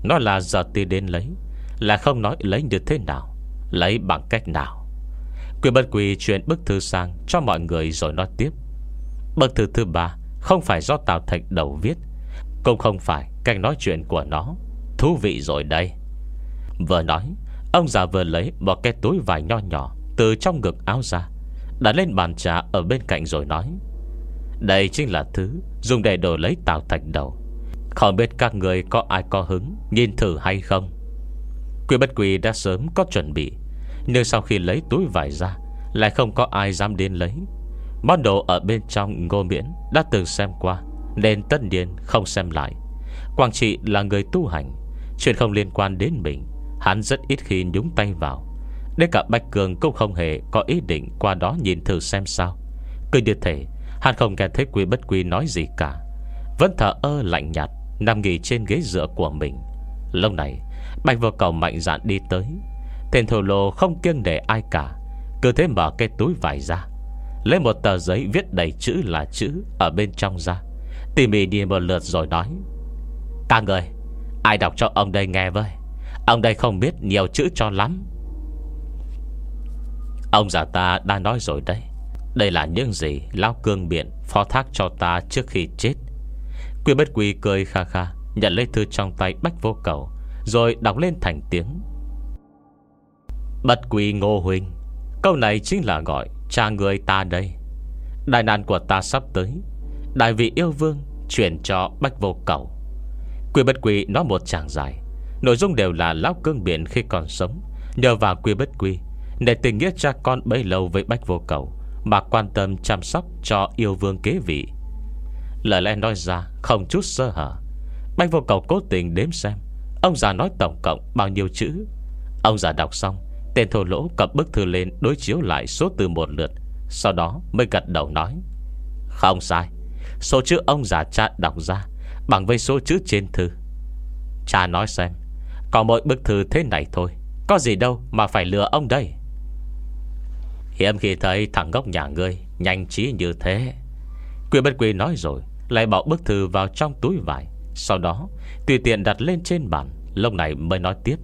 Nó là giờ ti đến lấy, là không nói lấy như thế nào, lấy bằng cách nào. Quy Bất Quy chuyển bức thư sang cho mọi người rồi nói tiếp. Bức thư thứ ba không phải do Tào Thạch Đầu viết, cũng không phải cách nói chuyện của nó. Thú vị rồi đây. Vừa nói, ông già vừa lấy một cái túi vải nho nhỏ từ trong ngực áo ra, đặt lên bàn trà ở bên cạnh rồi nói: đây chính là thứ dùng để đổi lấy Tào Thạch Đầu. Không biết các người có ai có hứng nhìn thử hay không? Quy Bất Quy đã sớm có chuẩn bị, nhưng sau khi lấy túi vải ra, lại không có ai dám đến lấy. Món đồ ở bên trong Ngô Miễn đã từng xem qua, nên tất nhiên không xem lại. Quang Trị là người tu hành, chuyện không liên quan đến mình, hắn rất ít khi nhúng tay vào. Đến cả Bạch Cường cũng không hề có ý định qua đó nhìn thử xem sao. Cứ như thế, hắn không nghe thấy Quy Bất Quy nói gì cả, vẫn thở ơ lạnh nhạt nằm nghỉ trên ghế dựa của mình. Lúc này Bạch Vô Cầu mạnh dạn đi tới. Tên thổ lồ không kiêng nể ai cả, cứ thế mở cái túi vải ra, lấy một tờ giấy viết đầy chữ là chữ ở bên trong ra, tỉ mỉ nhìn một lượt rồi nói: các người, ai đọc cho ông đây nghe với. Ông đây không biết nhiều chữ cho lắm. Ông già ta đã nói rồi đây, đây là những gì Lão Cương Biện phó thác cho ta trước khi chết. Quy Bất Quy cười kha kha, nhận lấy thư trong tay Bạch Vô Cầu, rồi đọc lên thành tiếng: Bất Quy Ngô huynh, câu này chính là gọi cha người ta đây. Đại nạn của ta sắp tới, đại vị yêu vương chuyển cho Bạch Vô Cầu. Quy Bất Quy nói một tràng dài, nội dung đều là Lão Cương Biện khi còn sống nhờ vào Quy Bất Quy để tình nghĩa cha con bấy lâu với Bạch Vô Cầu mà quan tâm chăm sóc cho yêu vương kế vị. Lời lẽ nói ra không chút sơ hở. Bạch Vô Cầu cố tình đếm xem ông già nói tổng cộng bao nhiêu chữ. Ông già đọc xong, tên thô lỗ cầm bức thư lên đối chiếu lại số từ một lượt, sau đó mới gật đầu nói: không sai, số chữ ông già cha đọc ra bằng với số chữ trên thư. Cha nói xem, có mỗi bức thư thế này thôi, có gì đâu mà phải lừa ông đây. Hiếm khi thấy thằng ngốc nhà ngươi nhanh trí như thế. Quy Bất Quy nói rồi lại bỏ bức thư vào trong túi vải, sau đó tùy tiện đặt lên trên bàn. Lúc này mới nói tiếp: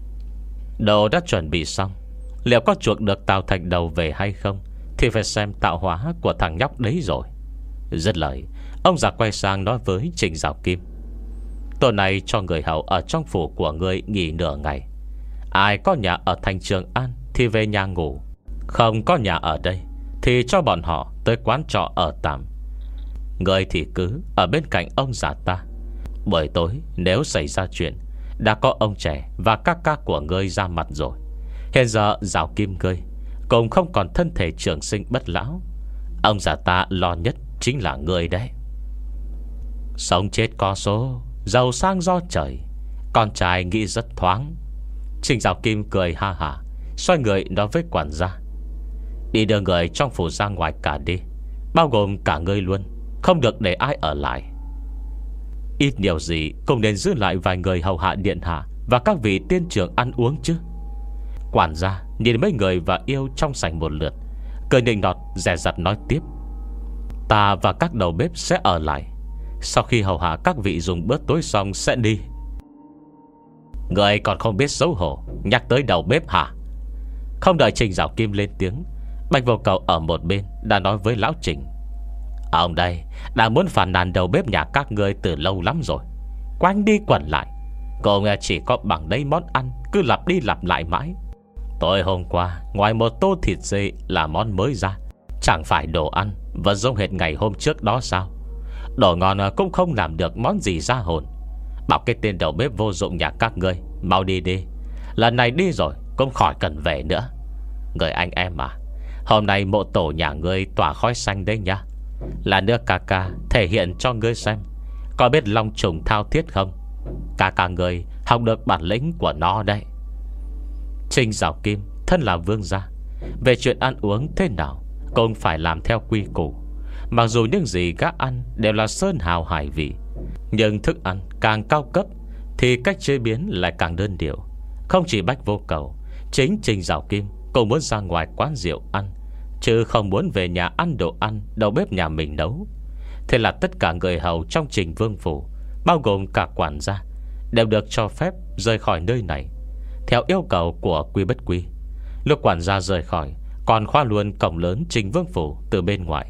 đồ đã chuẩn bị xong, liệu có chuộc được Tào Thạch Đầu về hay không thì phải xem tạo hóa của thằng nhóc đấy rồi. Dứt lời, ông già quay sang nói với Trình Giảo Kim: tối nay cho người hầu ở trong phủ của ngươi nghỉ nửa ngày. Ai có nhà ở thành Trường An thì về nhà ngủ, không có nhà ở đây thì cho bọn họ tới quán trọ ở tạm. Ngươi thì cứ ở bên cạnh ông già ta. Buổi tối nếu xảy ra chuyện, đã có ông trẻ và các ca của ngươi ra mặt rồi. Hiện giờ Giảo Kim ngươi cũng không còn thân thể trường sinh bất lão. Ông già ta lo nhất chính là ngươi đấy. Sống chết có số, giàu sang do trời, con trai nghĩ rất thoáng. Trình Giảo Kim cười ha hả, xoay người nói với quản gia: đi đưa người trong phủ ra ngoài cả đi, bao gồm cả ngươi luôn, không được để ai ở lại. Ít nhiều gì cũng nên giữ lại vài người hầu hạ điện hạ và các vị tiên trưởng ăn uống chứ. Quản gia nhìn mấy người và yêu trong sảnh một lượt, cười nịnh nọt dè dặt nói tiếp: ta và các đầu bếp sẽ ở lại, sau khi hầu hạ các vị dùng bữa tối xong sẽ đi. Người còn không biết xấu hổ nhắc tới đầu bếp hả? Không đợi Trình Giảo Kim lên tiếng, Bạch Vô Cầu ở một bên đã nói với lão Trình: ông đây đã muốn phản nàn đầu bếp nhà các ngươi từ lâu lắm rồi. Quanh đi quẩn lại, cô nghe chỉ có bằng đấy món ăn cứ lặp đi lặp lại mãi. Tối hôm qua, ngoài một tô thịt dê là món mới ra, chẳng phải đồ ăn vẫn giống hệt ngày hôm trước đó sao? Đồ ngon cũng không làm được món gì ra hồn. Bảo cái tên đầu bếp vô dụng nhà các ngươi mau đi đi, lần này đi rồi cũng khỏi cần về nữa. Người anh em à, hôm nay mộ tổ nhà ngươi tỏa khói xanh đấy nhá. Là nước ca ca thể hiện cho ngươi xem có biết long trùng thao thiết không. Ca ca ngươi học được bản lĩnh của nó đấy. Trình Giảo Kim thân là vương gia, về chuyện ăn uống thế nào cũng phải làm theo quy củ. Mặc dù những gì gã ăn đều là sơn hào hải vị, nhưng thức ăn càng cao cấp thì cách chế biến lại càng đơn điệu. Không chỉ Bạch Vô Cầu, chính Trình Giảo Kim cũng muốn ra ngoài quán rượu ăn, chứ không muốn về nhà ăn đồ ăn đầu bếp nhà mình nấu. Thế là tất cả người hầu trong Trình Vương phủ, bao gồm cả quản gia, đều được cho phép rời khỏi nơi này theo yêu cầu của Quy Bất Quy. Lúc quản gia rời khỏi, còn khóa luôn cổng lớn Trình Vương Phủ từ bên ngoài.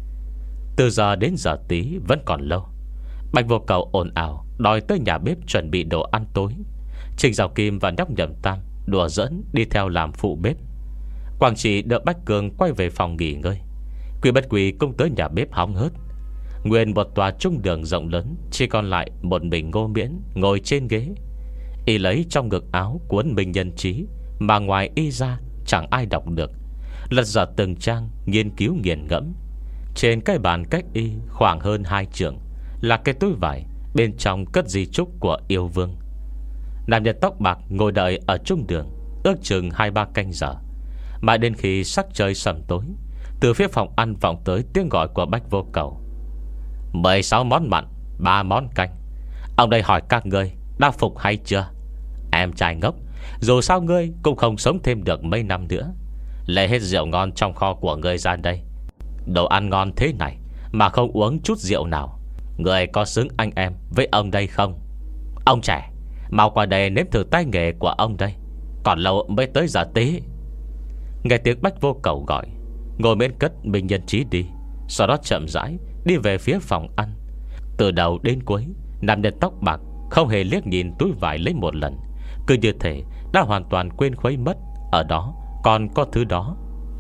Từ giờ đến giờ tí vẫn còn lâu. Bạch Vô Cầu ồn ào đòi tới nhà bếp chuẩn bị đồ ăn tối. Trình Giảo Kim và nhóc Nhậm Tam đùa giỡn đi theo làm phụ bếp. Quảng Trị đợi Bách Cường quay về phòng nghỉ ngơi. Quy Bất Quy cũng tới nhà bếp hóng hớt. Nguyên một tòa trung đường rộng lớn, chỉ còn lại một mình Ngô Miễn ngồi trên ghế. Y lấy trong ngực áo cuốn Minh Nhân Chí, mà ngoài y ra chẳng ai đọc được. Lật dở từng trang, nghiên cứu nghiền ngẫm. Trên cái bàn cách y khoảng hơn hai trượng là cái túi vải, bên trong cất di chúc của yêu vương. Nam nhân tóc bạc ngồi đợi ở trung đường ước chừng hai ba canh giờ, mãi đến khi sắc trời sầm tối, từ phía phòng ăn vọng tới tiếng gọi của Bách Vô Cầu. Mười sáu món mặn, ba món canh. Ông đây hỏi các ngươi đã phục hay chưa? Em trai ngốc, dù sao ngươi cũng không sống thêm được mấy năm nữa. Lấy hết rượu ngon trong kho của ngươi ra đây. Đồ ăn ngon thế này mà không uống chút rượu nào, ngươi có xứng anh em với ông đây không? Ông trẻ, mau qua đây nếm thử tay nghề của ông đây, còn lâu mới tới giờ tí. Nghe tiếng Bách Vô Cầu gọi, Ngồi Miễn cất Minh Nhân Chí đi, sau đó chậm rãi đi về phía phòng ăn. Từ đầu đến cuối, nam nhân tóc bạc không hề liếc nhìn túi vải lấy một lần, cứ như thể đã hoàn toàn quên khuấy mất ở đó còn có thứ đó.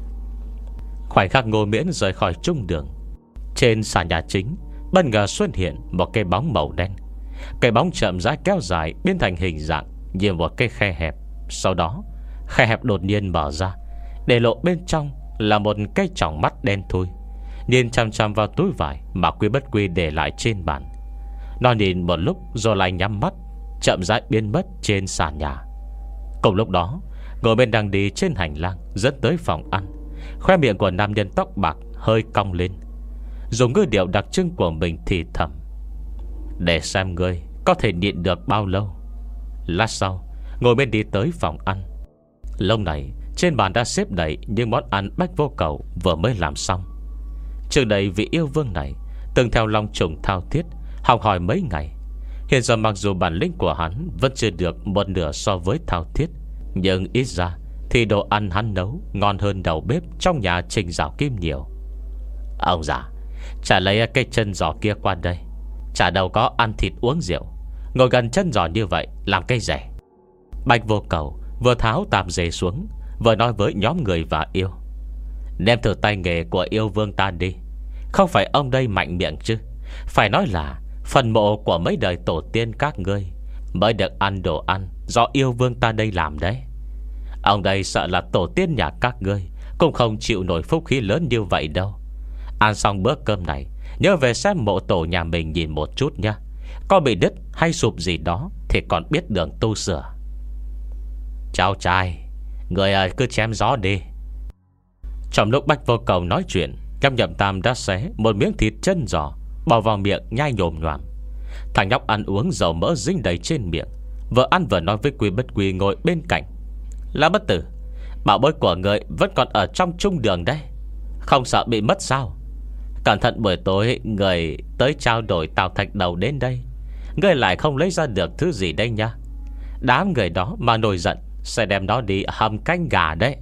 Khoảnh khắc Ngô Miễn rời khỏi trung đường, trên sàn nhà chính bất ngờ xuất hiện một cái bóng màu đen. Cái bóng chậm rãi kéo dài biến thành hình dạng như một cái khe hẹp. Sau đó khe hẹp đột nhiên mở ra, để lộ bên trong là một cái tròng mắt đen thui, nhìn chằm chằm vào túi vải mà Quy Bất Quy để lại trên bàn. Nó nhìn một lúc rồi lại nhắm mắt, chậm rãi biến mất trên sàn nhà. Cùng lúc đó, Ngồi Miễn đang đi trên hành lang dẫn tới phòng ăn. Khoe miệng của nam nhân tóc bạc hơi cong lên, dùng ngữ điệu đặc trưng của mình thì thầm: để xem ngươi có thể nhịn được bao lâu. Lát sau, Ngồi Miễn đi tới phòng ăn. Lúc này trên bàn đã xếp đầy những món ăn Bách Vô Cầu vừa mới làm xong. Trước đây vị yêu vương này từng theo Long Trùng thao thiết học hỏi mấy ngày. Hiện giờ mặc dù bản lĩnh của hắn vẫn chưa được một nửa so với thao thiết, nhưng ít ra thì đồ ăn hắn nấu ngon hơn đầu bếp trong nhà Trình Giảo Kim nhiều. Ông già, chả lấy cái chân giò kia qua đây. Chả đâu có ăn thịt uống rượu, ngồi gần chân giò như vậy làm cái rẻ. Bạch Vô Cầu vừa tháo tạp dề xuống, vừa nói với nhóm người và yêu: nếm thử tay nghề của yêu vương ta đi. Không phải ông đây mạnh miệng chứ, phải nói là phần mộ của mấy đời tổ tiên các ngươi mới được ăn đồ ăn do yêu vương ta đây làm đấy. Ông đây sợ là tổ tiên nhà các ngươi cũng không chịu nổi phúc khí lớn như vậy đâu. Ăn xong bữa cơm này, nhớ về xem mộ tổ nhà mình nhìn một chút nha. Có bị đứt hay sụp gì đó thì còn biết đường tu sửa. Cháu trai, người à, cứ chém gió đi. Trong lúc Bách Vô Cầu nói chuyện, Nhóc Nhậm Tam đã xé một miếng thịt chân giò bỏ vào miệng nhai nhồm nhoàm. Thằng nhóc ăn uống dầu mỡ dính đầy trên miệng, vừa ăn vừa nói với Quy Bất Quy ngồi bên cạnh: là bất tử, bảo bối của người vẫn còn ở trong trung đường đấy, không sợ bị mất sao? Cẩn thận buổi tối người tới trao đổi tào thạch đầu đến đây, người lại không lấy ra được thứ gì đây nha. Đám người đó mà nổi giận sẽ đem nó đi hầm canh gà đấy.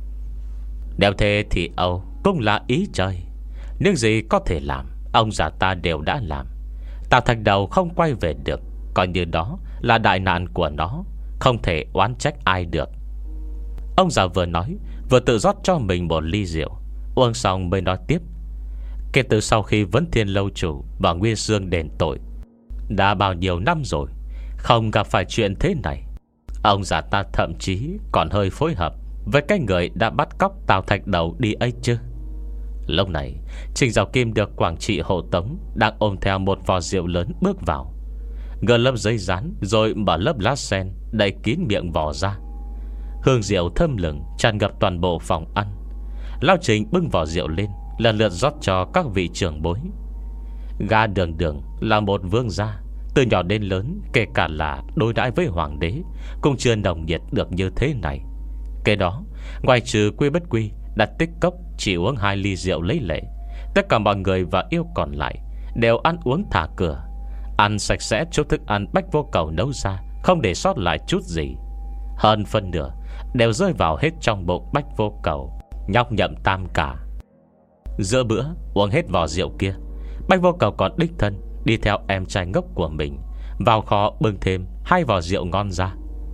Nếu thế thì Âu cũng là ý trời. Nhưng gì có thể làm, ông già ta đều đã làm. Tào thạch đầu không quay về được, coi như đó là đại nạn của nó, không thể oán trách ai được. Ông già vừa nói vừa tự rót cho mình một ly rượu. Uống xong mới nói tiếp: kể từ sau khi Vấn Thiên Lâu Chủ và Nguyên Dương đền tội, đã bao nhiêu năm rồi không gặp phải chuyện thế này. Ông già ta thậm chí còn hơi phối hợp với cái người đã bắt cóc Tào thạch đầu đi ấy chứ. Lúc này Trình Giảo Kim được Quảng Trị hộ tống, đang ôm theo một vò rượu lớn bước vào, gỡ lớp giấy dán rồi mở lớp lá sen đậy kín miệng vò ra. Hương rượu thơm lừng tràn ngập toàn bộ phòng ăn. Lão Trình bưng vò rượu lên, lần lượt rót cho các vị trưởng bối. Gã Đường Đường là một vương gia, từ nhỏ đến lớn, kể cả là đối đãi với hoàng đế, cũng chưa nồng nhiệt được như thế này. Cái đó, ngoài trừ Quy Bất Quy đặt tích cốc chỉ uống hai ly rượu lấy lệ, tất cả mọi người và yêu còn lại đều ăn uống thả cửa. Ăn sạch sẽ chỗ thức ăn Bách Vô Cầu nấu ra, không để sót lại chút gì. Hơn phân nửa đều rơi vào hết trong bụng Bách Vô Cầu, nhóc nhậm tam cả. Giữa bữa uống hết vò rượu kia, Bách Vô Cầu còn đích thân đi theo em trai ngốc của mình vào kho bưng thêm hai vò rượu ngon ra.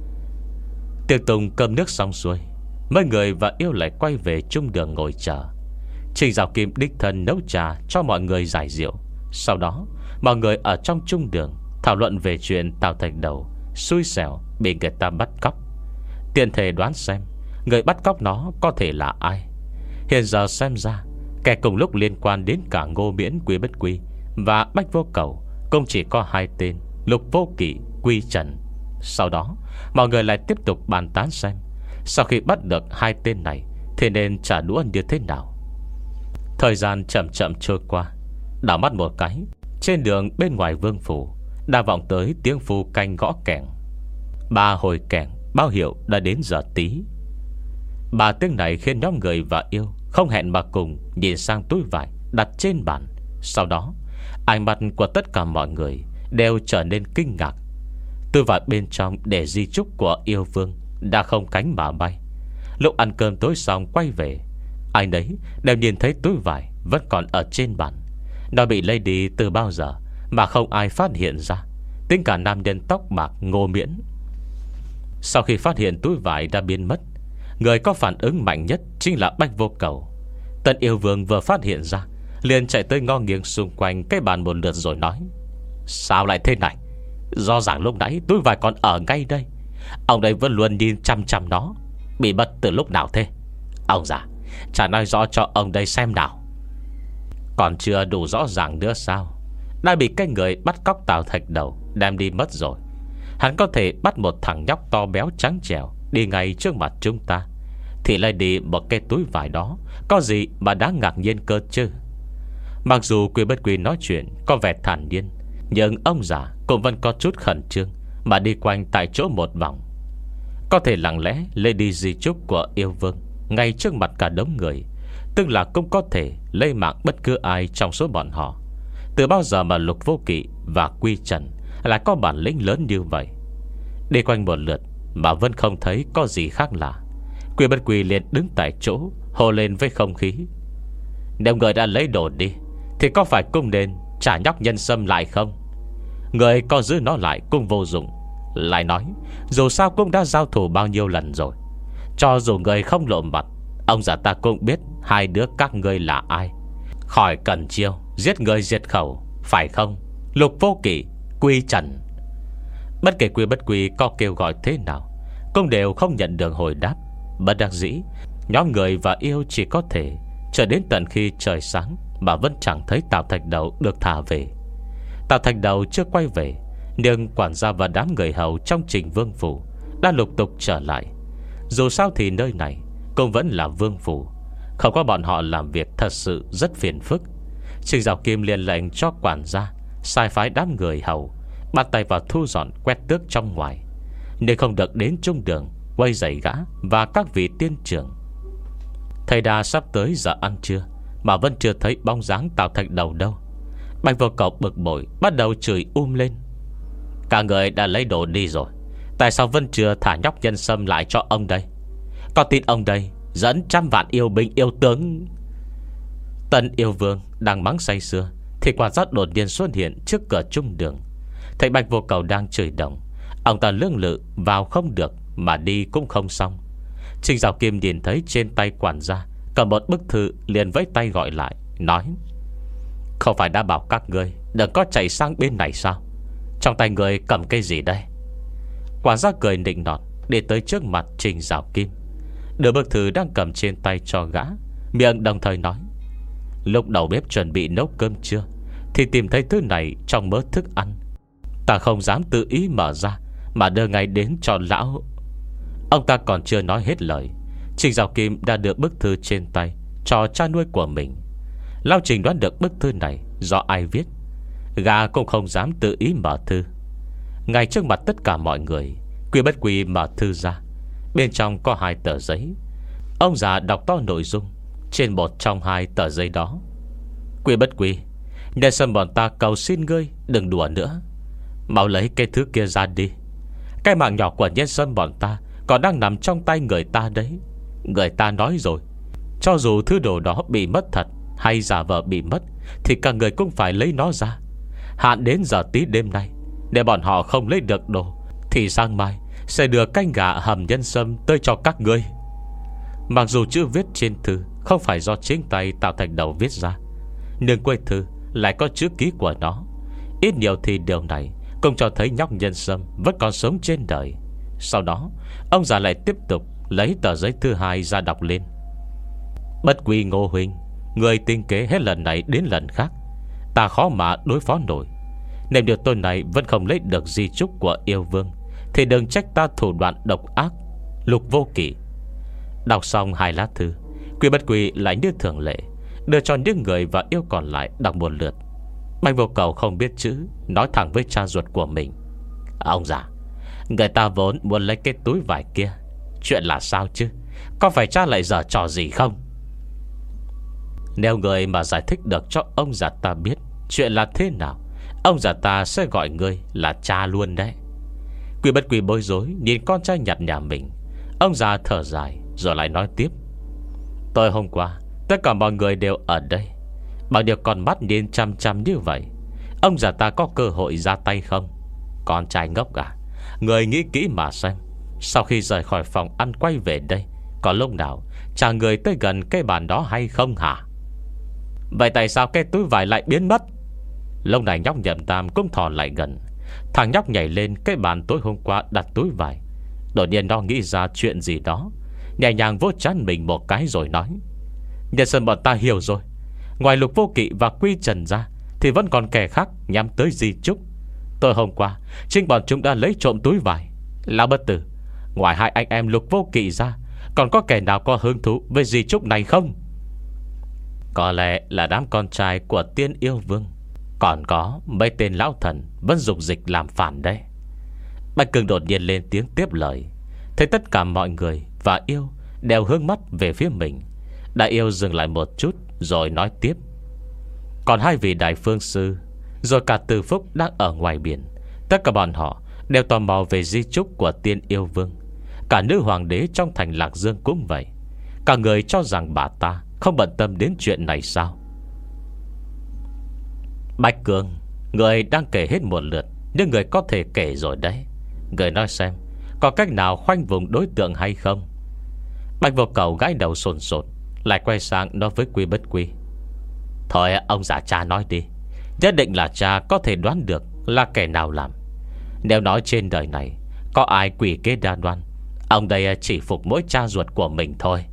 Tiệc tùng cơm nước xong xuôi, mấy người và yêu lại quay về chung đường ngồi chờ. Trình Dạo Kim đích thân nấu trà cho mọi người giải rượu. Sau đó mọi người ở trong chung đường thảo luận về chuyện Tào Thạch Đầu xui xẻo bị người ta bắt cóc. Tiện thể đoán xem người bắt cóc nó có thể là ai. Hiện giờ xem ra kẻ cùng lúc liên quan đến cả Ngô Miễn, Quý Bất Quy và Bách Vô Cầu cũng chỉ có hai tên: Lục Vô Kỵ, Quy Trần. Sau đó mọi người lại tiếp tục bàn tán xem sau khi bắt được hai tên này thì nên trả đũa như thế nào. Thời gian chậm chậm trôi qua. Đảo mắt một cái, trên đường bên ngoài vương phủ đã vọng tới tiếng phu canh gõ kèn. Ba hồi kèn báo hiệu đã đến giờ tí. Ba tiếng này khiến nhóm người và yêu không hẹn mà cùng nhìn sang túi vải đặt trên bàn. Sau đó ánh mắt của tất cả mọi người đều trở nên kinh ngạc. Túi vải bên trong để di chúc của yêu vương đã không cánh mà bay. Lúc ăn cơm tối xong quay về, ai nấy đều nhìn thấy túi vải vẫn còn ở trên bàn. Nó bị lấy đi từ bao giờ mà không ai phát hiện ra, tính cả nam nhân tóc bạc Ngô Miễn. Sau khi phát hiện túi vải đã biến mất, người có phản ứng mạnh nhất chính là Bách Vô Cầu. Tân yêu vương vừa phát hiện ra liền chạy tới ngó nghiêng xung quanh cái bàn một lượt rồi nói: sao lại thế này? Rõ ràng lúc nãy túi vải còn ở ngay đây. Ông đây vẫn luôn nhìn chăm chăm nó. Bị mất từ lúc nào thế? Ông già, chả nói rõ cho ông đây xem nào. Còn chưa đủ rõ ràng nữa sao? Đã bị cái người bắt cóc Tào Thạch Đầu đem đi mất rồi. Hắn có thể bắt một thằng nhóc to béo trắng trẻo đi ngay trước mặt chúng ta, thì lấy đi một cái túi vải đó, có gì mà đáng ngạc nhiên cơ chứ? Mặc dù Quý Bất Quy nói chuyện có vẻ thản nhiên, nhưng ông già cũng vẫn có chút khẩn trương mà đi quanh tại chỗ một vòng. Có thể lặng lẽ lấy đi di chúc của yêu vương ngay trước mặt cả đống người, tức là cũng có thể lấy mạng bất cứ ai trong số bọn họ. Từ bao giờ mà Lục Vô Kỵ và Quy Trần lại có bản lĩnh lớn như vậy? Đi quanh một lượt mà vẫn không thấy có gì khác lạ, Quý Bất Quy liền đứng tại chỗ hô lên với không khí: nếu người đã lấy đồ đi thì có phải cũng nên trả nhóc nhân sâm lại không? Người có giữ nó lại cũng vô dụng. Lại nói dù sao cũng đã giao thủ bao nhiêu lần rồi. Cho dù người không lộ mặt, ông già ta cũng biết hai đứa các ngươi là ai. Khỏi cần chiêu giết người diệt khẩu, phải không Lục Vô Kỵ, Quy Trần? Bất kể Quý Bất Quy có kêu gọi thế nào cũng đều không nhận được hồi đáp. Bất đắc dĩ, nhóm người và yêu chỉ có thể chờ đến tận khi trời sáng mà vẫn chẳng thấy Tào Thạch Đầu được thả về. Tào Thạch Đầu chưa quay về, nhưng quản gia và đám người hầu trong Trình Vương phủ đã lục tục trở lại. Dù sao thì nơi này cũng vẫn là vương phủ, không có bọn họ làm việc thật sự rất phiền phức. Trình Dạo Kim liền lệnh cho quản gia sai phái đám người hầu bắt tay vào thu dọn quét tước trong ngoài, nên không được đến trung đường quay giày gã và các vị tiên trưởng. Thầy đà sắp tới giờ ăn trưa mà vẫn chưa thấy bóng dáng Tào Thạch Đầu đâu. Bạch Vô Cầu bực bội bắt đầu chửi um lên: cả người đã lấy đồ đi rồi, tại sao vẫn chưa thả nhóc nhân sâm lại cho ông đây? Có tin ông đây dẫn trăm vạn yêu binh yêu tướng? Tân yêu vương đang mắng say sưa thì quản giác đột nhiên xuất hiện trước cửa trung đường. Thấy Bạch Vô Cầu đang chửi đồng, ông ta lưỡng lự vào không được mà đi cũng không xong. Trình Dạo Kim nhìn thấy trên tay quản gia cầm một bức thư, liền với tay gọi lại, nói: không phải đã bảo các ngươi đừng có chạy sang bên này sao? Trong tay người cầm cái gì đây? Quản gia cười nịnh nọt đi tới trước mặt Trình Dạo Kim, đưa bức thư đang cầm trên tay cho gã, miệng đồng thời nói: lúc đầu bếp chuẩn bị nấu cơm trưa thì tìm thấy thứ này trong mớ thức ăn. Ta không dám tự ý mở ra mà đưa ngay đến cho lão. Ông ta còn chưa nói hết lời, Trình Dạo Kim đã đưa bức thư trên tay cho cha nuôi của mình. Lão Trình đoán được bức thư này do ai viết, gã cũng không dám tự ý mở thư. Ngay trước mặt tất cả mọi người, Quý Bất Quy mở thư ra. Bên trong có hai tờ giấy. Ông già đọc to nội dung trên một trong hai tờ giấy đó: Quý Bất Quy, nhân sâm bọn ta cầu xin ngươi đừng đùa nữa. Mau lấy cái thứ kia ra đi. Cái mạng nhỏ của nhân sâm bọn ta còn đang nằm trong tay người ta đấy. Người ta nói rồi, cho dù thứ đồ đó bị mất thật hay giả vờ bị mất, thì cả người cũng phải lấy nó ra. Hạn đến giờ tí đêm nay. Để bọn họ không lấy được đồ, thì sáng mai sẽ đưa canh gà hầm nhân sâm tới cho các ngươi. Mặc dù chữ viết trên thư không phải do chính tay Tào Thạch Đầu viết ra, nhưng cuối thư lại có chữ ký của nó. Ít nhiều thì điều này cũng cho thấy nhóc nhân sâm vẫn còn sống trên đời. Sau đó ông già lại tiếp tục lấy tờ giấy thứ hai ra đọc lên. Bất quy Ngô huynh, người tinh kế hết lần này đến lần khác, ta khó mà đối phó nổi. Nếu điều tôi này vẫn không lấy được di chúc của yêu vương, thì đừng trách ta thủ đoạn độc ác. Lục Vô Kỵ. Đọc xong hai lá thư, Quy Bất Quy lại như thường lệ đưa cho những người và yêu còn lại đọc một lượt. Bạch Vô Cầu không biết chữ, nói thẳng với cha ruột của mình: ông già, người ta vốn muốn lấy cái túi vải kia. Chuyện là sao chứ? Có phải cha lại giở trò gì không? Nếu người mà giải thích được cho ông già ta biết chuyện là thế nào, ông già ta sẽ gọi người là cha luôn đấy. Quy Bất Quy bối rối nhìn con trai nhặt nhà mình. Ông già thở dài rồi lại nói tiếp: tôi hôm qua tất cả mọi người đều ở đây, bằng điều con mắt nhìn chăm chăm như vậy, ông già ta có cơ hội ra tay không? Con trai ngốc à, người nghĩ kỹ mà xem. Sau khi rời khỏi phòng ăn quay về đây, có lúc nào chả người tới gần cái bàn đó hay không hả? Vậy tại sao cái túi vải lại biến mất? Lúc này nhóc Nhậm Tam cũng thò lại gần. Thằng nhóc nhảy lên cái bàn tối hôm qua đặt túi vải. Đột nhiên nó nghĩ ra chuyện gì đó, nhẹ nhàng vỗ trán mình một cái rồi nói: nhân sâm bọn ta hiểu rồi. Ngoài Lục Vô Kỵ và Quy Trần ra thì vẫn còn kẻ khác nhắm tới di chúc. Tôi hôm qua chính bọn chúng đã lấy trộm túi vải. Lão bất tử, ngoài hai anh em Lục Vô Kỵ ra, còn có kẻ nào có hứng thú với di chúc này không? Có lẽ là đám con trai của Tiên Yêu Vương, còn có mấy tên lão thần vẫn dục dịch làm phản đấy. Bạch Cường đột nhiên lên tiếng tiếp lời. Thấy tất cả mọi người và yêu đều hướng mắt về phía mình, Đại Yêu dừng lại một chút rồi nói tiếp: còn hai vị đại phương sư, rồi cả Từ Phúc đang ở ngoài biển, tất cả bọn họ đều tò mò về di chúc của Tiên Yêu Vương. Cả nữ hoàng đế trong thành Lạc Dương cũng vậy. Cả người cho rằng bà ta không bận tâm đến chuyện này sao? Bạch Cường, người đang kể hết một lượt, nhưng người có thể kể rồi đấy. Người nói xem, có cách nào khoanh vùng đối tượng hay không? Bạch Vô Cầu gãi đầu sồn sột, lại quay sang nói với Quy Bất Quy: thôi ông già cha nói đi. Nhất định là cha có thể đoán được là kẻ nào làm. Nếu nói trên đời này có ai quỷ kế đa đoan, ông đây chỉ phục mỗi cha ruột của mình thôi.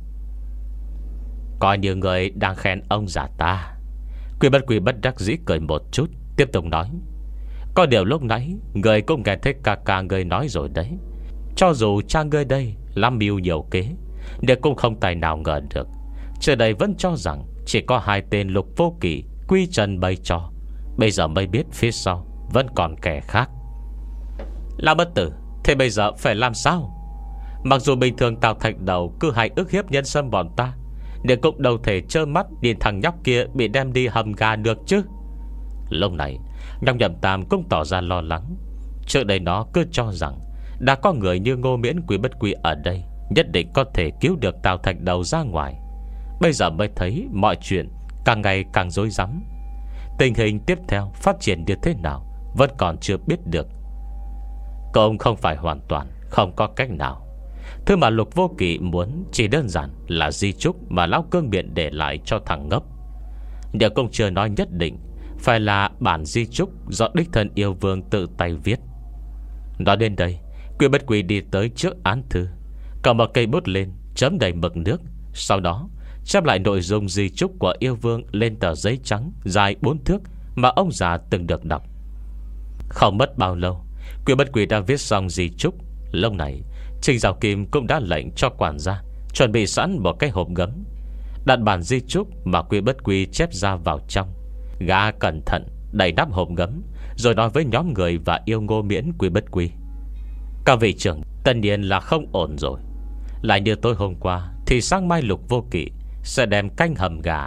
Coi như người đang khen ông già ta. Quy Bất Quy bất đắc dĩ cười một chút, tiếp tục nói: có điều lúc nãy người cũng nghe thấy ca ca người nói rồi đấy. Cho dù cha ngươi đây lắm mưu nhiều kế, nhưng cũng không tài nào ngờ được trước đây vẫn cho rằng chỉ có hai tên Lục Vô Kỵ, Quy Trần bày trò. Bây giờ mới biết phía sau vẫn còn kẻ khác. Lão bất tử, thế bây giờ phải làm sao? Mặc dù bình thường Tào Thạch Đầu cứ hay ức hiếp nhân sâm bọn ta, nhưng cũng đâu thể trơ mắt nhìn thằng nhóc kia bị đem đi hầm gà được chứ. Lúc này nhóc Nhậm Tam cũng tỏ ra lo lắng. Trước đây nó cứ cho rằng đã có người như Ngô Miễn, Quý Bất Quy ở đây, nhất định có thể cứu được Tào Thạch Đầu ra ngoài. Bây giờ mới thấy mọi chuyện càng ngày càng rối rắm. Tình hình tiếp theo phát triển như thế nào vẫn còn chưa biết được. Cũng không phải hoàn toàn không có cách nào. Thứ mà Lục Vô Kỵ muốn chỉ đơn giản là di chúc mà Lão Cương Biện để lại cho thằng ngốc. Nhưng cũng chưa nói nhất định phải là bản di chúc do đích thân yêu vương tự tay viết. Nói đến đây, Quy Bất Quy đi tới trước án thư, cầm một cây bút lên, chấm đầy mực nước. Sau đó chép lại nội dung di chúc của yêu vương lên tờ giấy trắng dài bốn thước mà ông già từng được đọc. Không mất bao lâu, Quy Bất Quy đã viết xong di chúc. Lúc này Trình Giảo Kim cũng đã lệnh cho quản gia chuẩn bị sẵn một cái hộp gấm, đặt bản di chúc mà Quy Bất Quy chép ra vào trong. Gã cẩn thận đẩy nắp hộp gấm, rồi nói với nhóm người và yêu Ngô Miễn, Quy Bất Quy: các vị trưởng, tất nhiên là không ổn rồi. Lại như tối hôm qua thì sáng mai Lục Vô Kỵ sẽ đem canh hầm gà.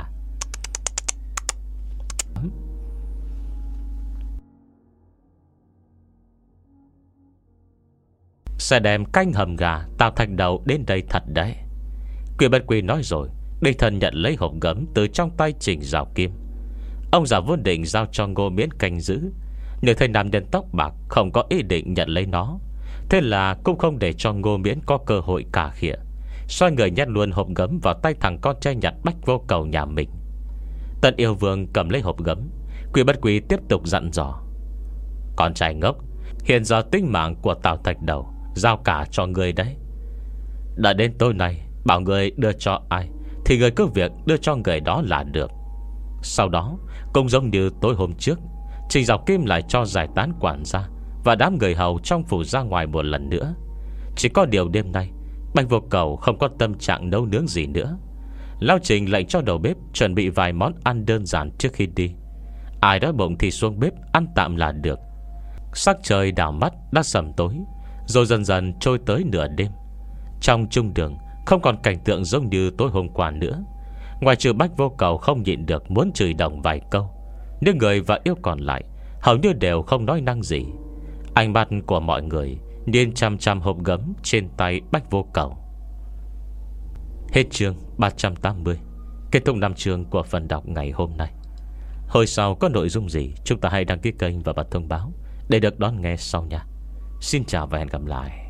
sẽ đem canh hầm gà Tào Thạch Đầu đến đây thật đấy. Quỷ Bất Quỷ nói rồi, đích thân nhận lấy hộp gấm từ trong tay Trình Giảo Kim. Ông già vốn định giao cho Ngô Miễn canh giữ, nhưng thấy nam nhân tóc bạc không có ý định nhận lấy nó, thế là cũng không để cho Ngô Miễn có cơ hội cà khịa, xoay người nhét luôn hộp gấm vào tay thằng con trai nhặt Bách Vô Cầu nhà mình. Tần Yêu Vương cầm lấy hộp gấm, Quỷ Bất Quỷ tiếp tục dặn dò: con trai ngốc, hiện giờ tính mạng của Tào Thạch Đầu giao cả cho người đấy. Đã đến tối nay, bảo người đưa cho ai thì người cứ việc đưa cho người đó là được. Sau đó cũng giống như tối hôm trước, Trình Giảo Kim lại cho giải tán quản gia và đám người hầu trong phủ ra ngoài một lần nữa. Chỉ có điều đêm nay Bạch Vô Cầu không có tâm trạng nấu nướng gì nữa. Lão Trình lệnh cho đầu bếp chuẩn bị vài món ăn đơn giản trước khi đi. Ai đói bụng thì xuống bếp ăn tạm là được. Sắc trời đảo mắt đã sầm tối, rồi dần dần trôi tới nửa đêm. Trong trung đường không còn cảnh tượng giống như tối hôm qua nữa. Ngoài trừ Bách Vô Cầu không nhịn được muốn chửi đồng vài câu, những người và yêu còn lại hầu như đều không nói năng gì. Ánh mắt của mọi người nhìn chăm chăm hộp gấm trên tay Bách Vô Cầu. Hết chương ba trăm tám mươi. Kết thúc năm chương của phần đọc ngày hôm nay. Hồi sau có nội dung gì chúng ta hãy đăng ký kênh và bật thông báo để được đón nghe sau nha. Xin chào và hẹn gặp lại.